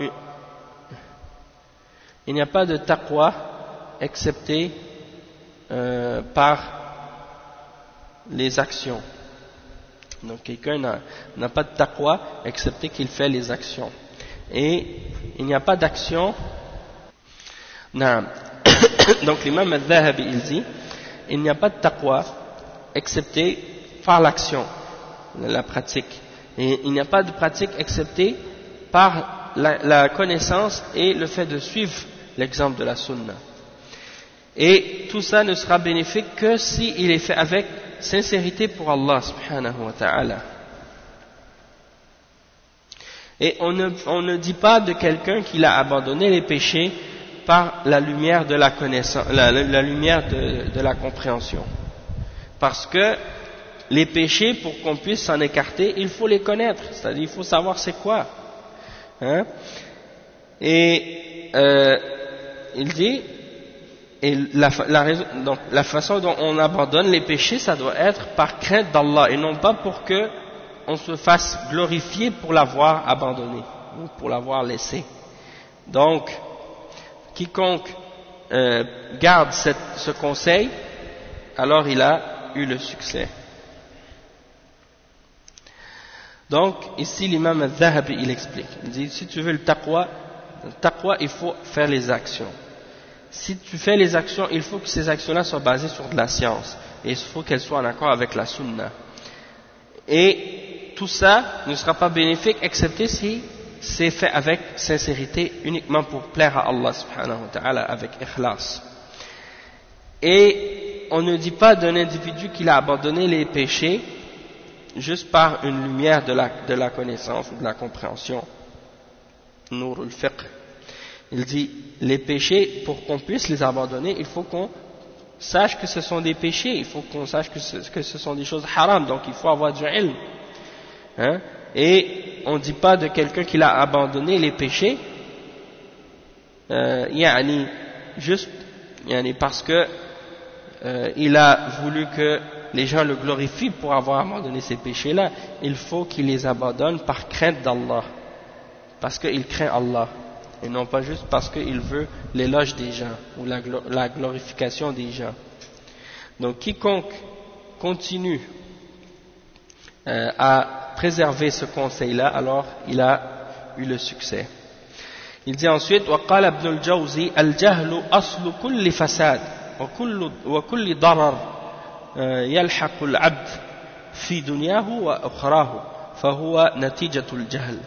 les actions. Donc quelqu'un n'a pas de taqwa excepté qu'il fait les actions. Et il n'y a pas d'action. Non. Donc l'imam al-Dhahabi il dit il n'y a pas de taqwa excepté par l'action, la pratique. Et il n'y a pas de pratique excepté par la connaissance et le fait de suivre l'exemple de la sunna. Et tout ça ne sera bénéfique que si il est fait avec sincérité pour Allah subhanahu wa ta'ala. Et on ne dit pas de quelqu'un qu'il a abandonné les péchés par la lumière de la connaissance, la lumière de la compréhension. Parce que les péchés, pour qu'on puisse s'en écarter, il faut les connaître, c'est-à-dire il faut savoir c'est quoi. Et il dit, donc la façon dont on abandonne les péchés, ça doit être par crainte d'Allah et non pas pour que on se fasse glorifier pour l'avoir abandonné ou pour l'avoir laissé. Donc, quiconque garde ce conseil, alors il a eu le succès. Donc, ici l'imam al-Dhahabi il explique, il dit si tu veux le taqwa il faut faire les actions. Si tu fais les actions, il faut que ces actions-là soient basées sur de la science et il faut qu'elles soient en accord avec la sunna. Et tout ça ne sera pas bénéfique excepté si c'est fait avec sincérité, uniquement pour plaire à Allah subhanahu wa ta'ala, avec ikhlas. Et on ne dit pas d'un individu qu'il a abandonné les péchés juste par une lumière de la connaissance ou de la compréhension. Nour al-Fiqh. Il dit, les péchés, pour qu'on puisse les abandonner, il faut qu'on sache que ce sont des péchés, il faut qu'on sache que ce sont des choses haram, donc il faut avoir du ilm. Hein? Et on ne dit pas de quelqu'un qui a abandonné les péchés, juste parce que il a voulu que les gens le glorifient pour avoir abandonné ces péchés-là. Il faut qu'il les abandonne par crainte d'Allah, parce qu'il craint Allah, et non pas juste parce qu'il veut l'éloge des gens ou la glorification des gens. Donc quiconque continue à préserver ce conseil-là, alors il a eu le succès. Il dit ensuite, وقال ابن الجوزي الجهل أصل كل فساد وكل ضرر يلحق العبد في دنياه وأخراه فهو نتيجة الجهل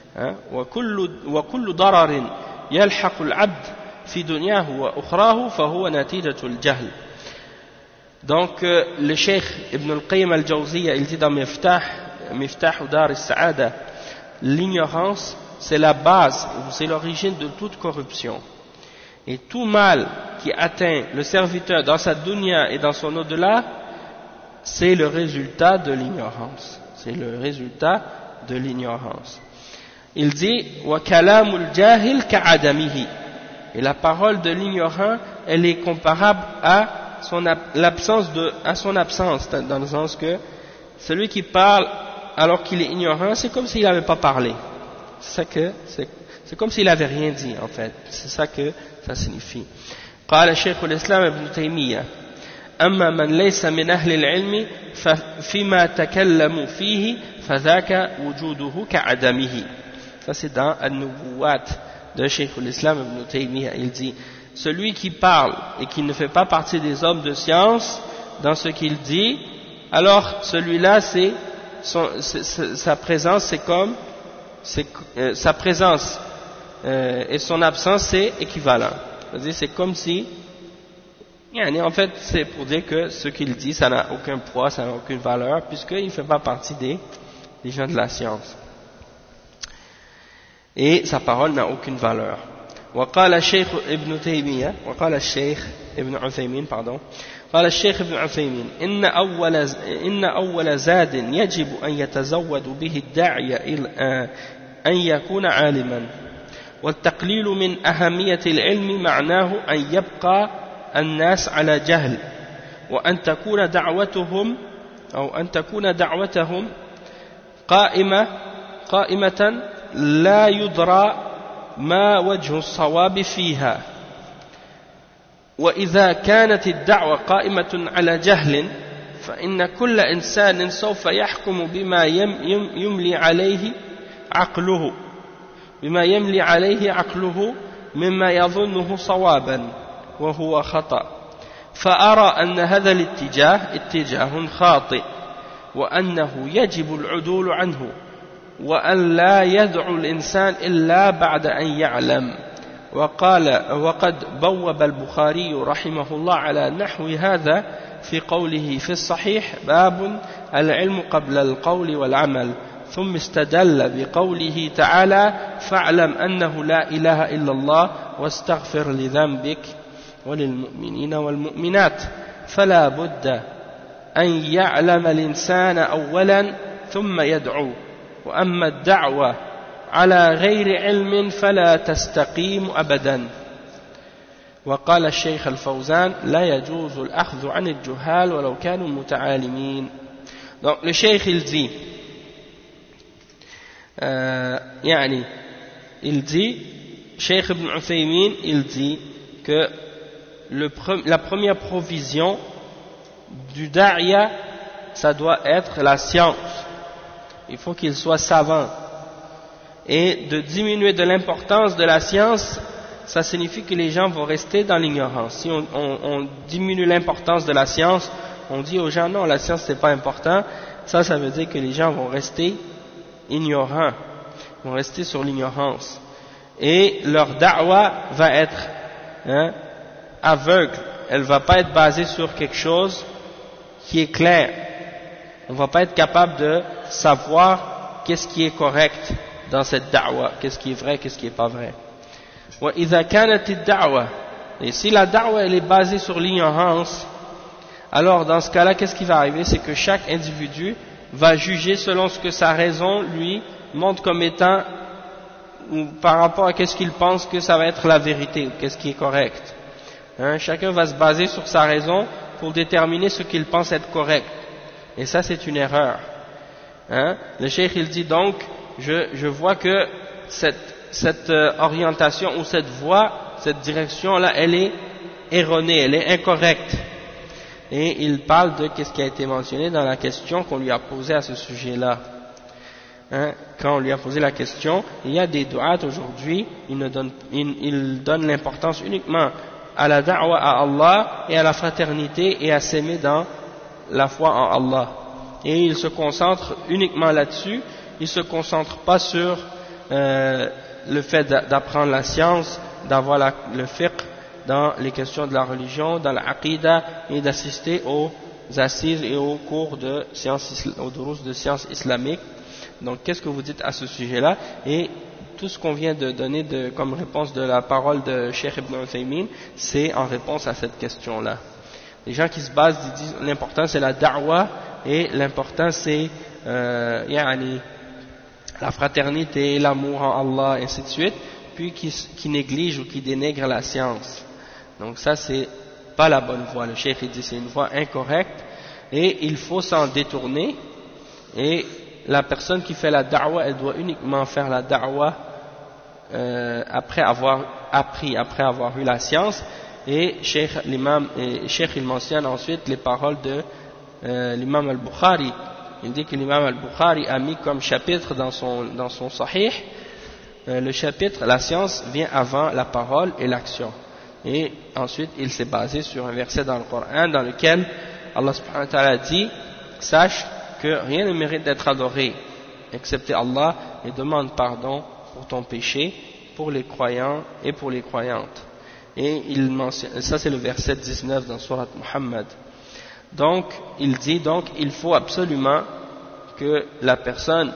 وكل ضرر يلحق العبد في دنياه وأخراه فهو نتيجة الجهل. Donc le Cheikh Ibn al-Qayyim al-Jawziyya, il dit dans Miftah Dar al-Sa'ada, l'ignorance c'est la base, c'est l'origine de toute corruption. Et tout mal qui atteint le serviteur dans sa dunya et dans son au-delà, c'est le résultat de l'ignorance. C'est le résultat de l'ignorance. Il dit wa kalamul jahil ka'adamihi. Et la parole de l'ignorant, elle est comparable à son absence, dans le sens que celui qui parle alors qu'il est ignorant, c'est comme s'il n'avait pas parlé. C'est comme s'il n'avait rien dit en fait. C'est ça que ça signifie. قال شيخ الإسلام ابن تيمية أما من ليس من أهل العلم فيما تكلموا فيه فذاك وجوده كعدمه. Ça c'est dans An-Nubuwat de Cheikh l'Islam ibn Taymiyyah. Il dit, celui qui parle et qui ne fait pas partie des hommes de science dans ce qu'il dit, alors celui-là sa présence c'est comme sa présence et son absence c'est équivalent. C'est-à-dire c'est comme si, en fait c'est pour dire que ce qu'il dit ça n'a aucun poids, ça n'a aucune valeur puisqu'il ne fait pas partie des gens de la science. Et sa parole n'a aucune valeur. وقال الشيخ ابن تيمية وقال الشيخ ابن عثيمين قال الشيخ ابن عثيمين إن أول زاد يجب أن يتزود به الداعية أن يكون عالما والتقليل من أهمية العلم معناه أن يبقى الناس على جهل وأن تكون دعوتهم قائمة لا يدرى ما وجه الصواب فيها وإذا كانت الدعوة قائمة على جهل فإن كل إنسان سوف يحكم بما يملي عليه عقله مما يظنه صوابا وهو خطأ فأرى أن هذا الاتجاه اتجاه خاطئ وأنه يجب العدول عنه وأن لا يدعو الإنسان إلا بعد أن يعلم. وقد بوب البخاري رحمه الله على نحو هذا في قوله في الصحيح باب العلم قبل القول والعمل ثم استدل بقوله تعالى فاعلم أنه لا إله إلا الله واستغفر لذنبك وللمؤمنين والمؤمنات فلا بد أن يعلم الإنسان أولا ثم يدعو وأما الدعوة على غير علم فلا تستقيم أبدا. وقال الشيخ الفوزان لا يجوز الأخذ عن الجهال ولو كانوا متعالمين. Donc le cheikh il dit Cheikh Ibn Uthaymin il dit que la première provision du da'iya ça doit être la science. Il faut qu'il soit savant. Et de diminuer de l'importance de la science, ça signifie que les gens vont rester dans l'ignorance. Si on diminue l'importance de la science, on dit aux gens non, la science c'est pas important, ça veut dire que les gens vont rester ignorants, vont rester sur l'ignorance. Et leur da'wa va être aveugle elle va pas être basée sur quelque chose qui est clair. On va pas être capable de savoir qu'est-ce qui est correct dans cette da'wa, qu'est-ce qui est vrai, qu'est-ce qui est pas vrai. وإذا كانت الدعوة, et si la da'wa elle est basée sur l'ignorance, alors dans ce cas-là, qu'est-ce qui va arriver? C'est que chaque individu va juger selon ce que sa raison lui montre comme étant, ou par rapport à qu'est-ce qu'il pense que ça va être la vérité, ou qu'est-ce qui est correct. Chacun va se baser sur sa raison pour déterminer ce qu'il pense être correct. Et ça, c'est une erreur. Le cheikh, il dit donc, je vois que cette orientation ou cette voie, cette direction-là, elle est erronée, elle est incorrecte. Et il parle de ce qui a été mentionné dans la question qu'on lui a posée à ce sujet-là. Quand on lui a posé la question, il y a des du'at aujourd'hui, ils donnent l'importance uniquement à la da'wa à Allah et à la fraternité et à s'aimer dans la foi en Allah. Et ils se concentrent uniquement là-dessus, ils ne se concentrent pas sur le fait d'apprendre la science, d'avoir le fiqh dans les questions de la religion, dans l'aqidah, et d'assister aux assises et aux cours de sciences, aux durus de sciences islamiques. Donc qu'est-ce que vous dites à ce sujet-là? Et tout ce qu'on vient de donner comme réponse de la parole de Cheikh Ibn Uthaymin, c'est en réponse à cette question-là. Les gens qui se basent, ils disent l'important c'est la da'wa et l'important c'est la fraternité, l'amour en Allah, et ainsi de suite, puis qui négligent ou qui dénègrent la science. Donc ça c'est pas la bonne voie. Le cheikh il dit c'est une voie incorrecte et il faut s'en détourner, et la personne qui fait la da'wa, elle doit uniquement faire la da'wa après avoir appris, après avoir eu la science. Et cheikh il mentionne ensuite les paroles de l'imam al-Bukhari. Il dit que l'imam al-Bukhari a mis comme chapitre dans son sahih, le chapitre la science vient avant la parole et l'action. Et ensuite il s'est basé sur un verset dans le Coran dans lequel Allah subhanahu wa ta'ala dit: sache que rien ne mérite d'être adoré excepté Allah, et demande pardon pour ton péché, pour les croyants et pour les croyantes. Et il mentionne, ça c'est le verset 19 dans Surat Muhammad. Donc il dit il faut absolument que la personne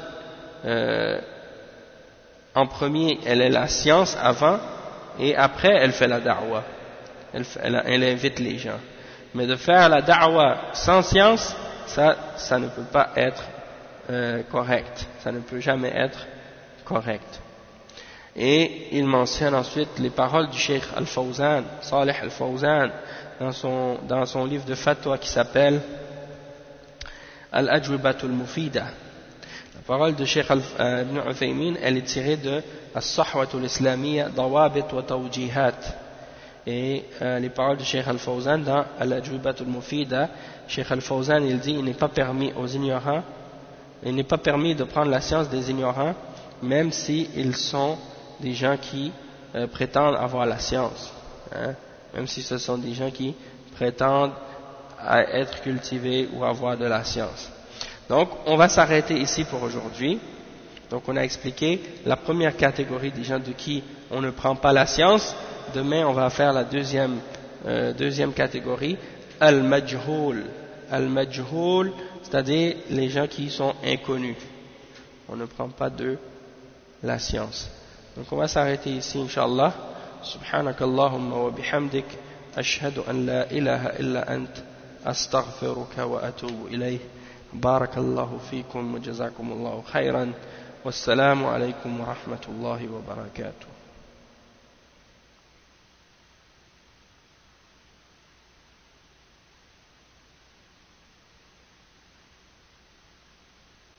en premier elle ait la science avant, et après elle fait la da'wa, elle invite les gens. Mais de faire la da'wa sans science, ça ne peut pas être correct, ça ne peut jamais être correct. Et il mentionne ensuite les paroles du Cheikh Al-Fawzan, Salih Al-Fawzan, dans son livre de fatwa qui s'appelle Al-Ajwibatul Mufida. La parole de Cheikh Ibn Uthaymin, elle est tirée de As-Sahwatul Islamiyya, Dawabit wa Tawjihat. Et les paroles de Cheikh Al-Fawzan dans Al-Ajwibatul Mufida, Cheikh Al-Fawzan il dit: il n'est pas permis aux ignorants, il n'est pas permis de prendre la science des ignorants, même si ils sont des gens qui prétendent avoir la science, même si ce sont des gens qui prétendent à être cultivés ou avoir de la science. Donc on va s'arrêter ici pour aujourd'hui. Donc on a expliqué la première catégorie des gens de qui on ne prend pas la science. Demain on va faire la deuxième catégorie, al-majhul. Al-majhul, c'est-à-dire les gens qui sont inconnus. On ne prend pas de la science. Donc on va s'arrêter ici, Inch'Allah. Subhanakallahumma wa bihamdik, ashhadu an la ilaha illa ant, astaghfiruka wa atubu ilayh. Barakallahu fikum wa jazakumullahu khayran. Wassalamu alaykum wa rahmatullahi wa barakatuh.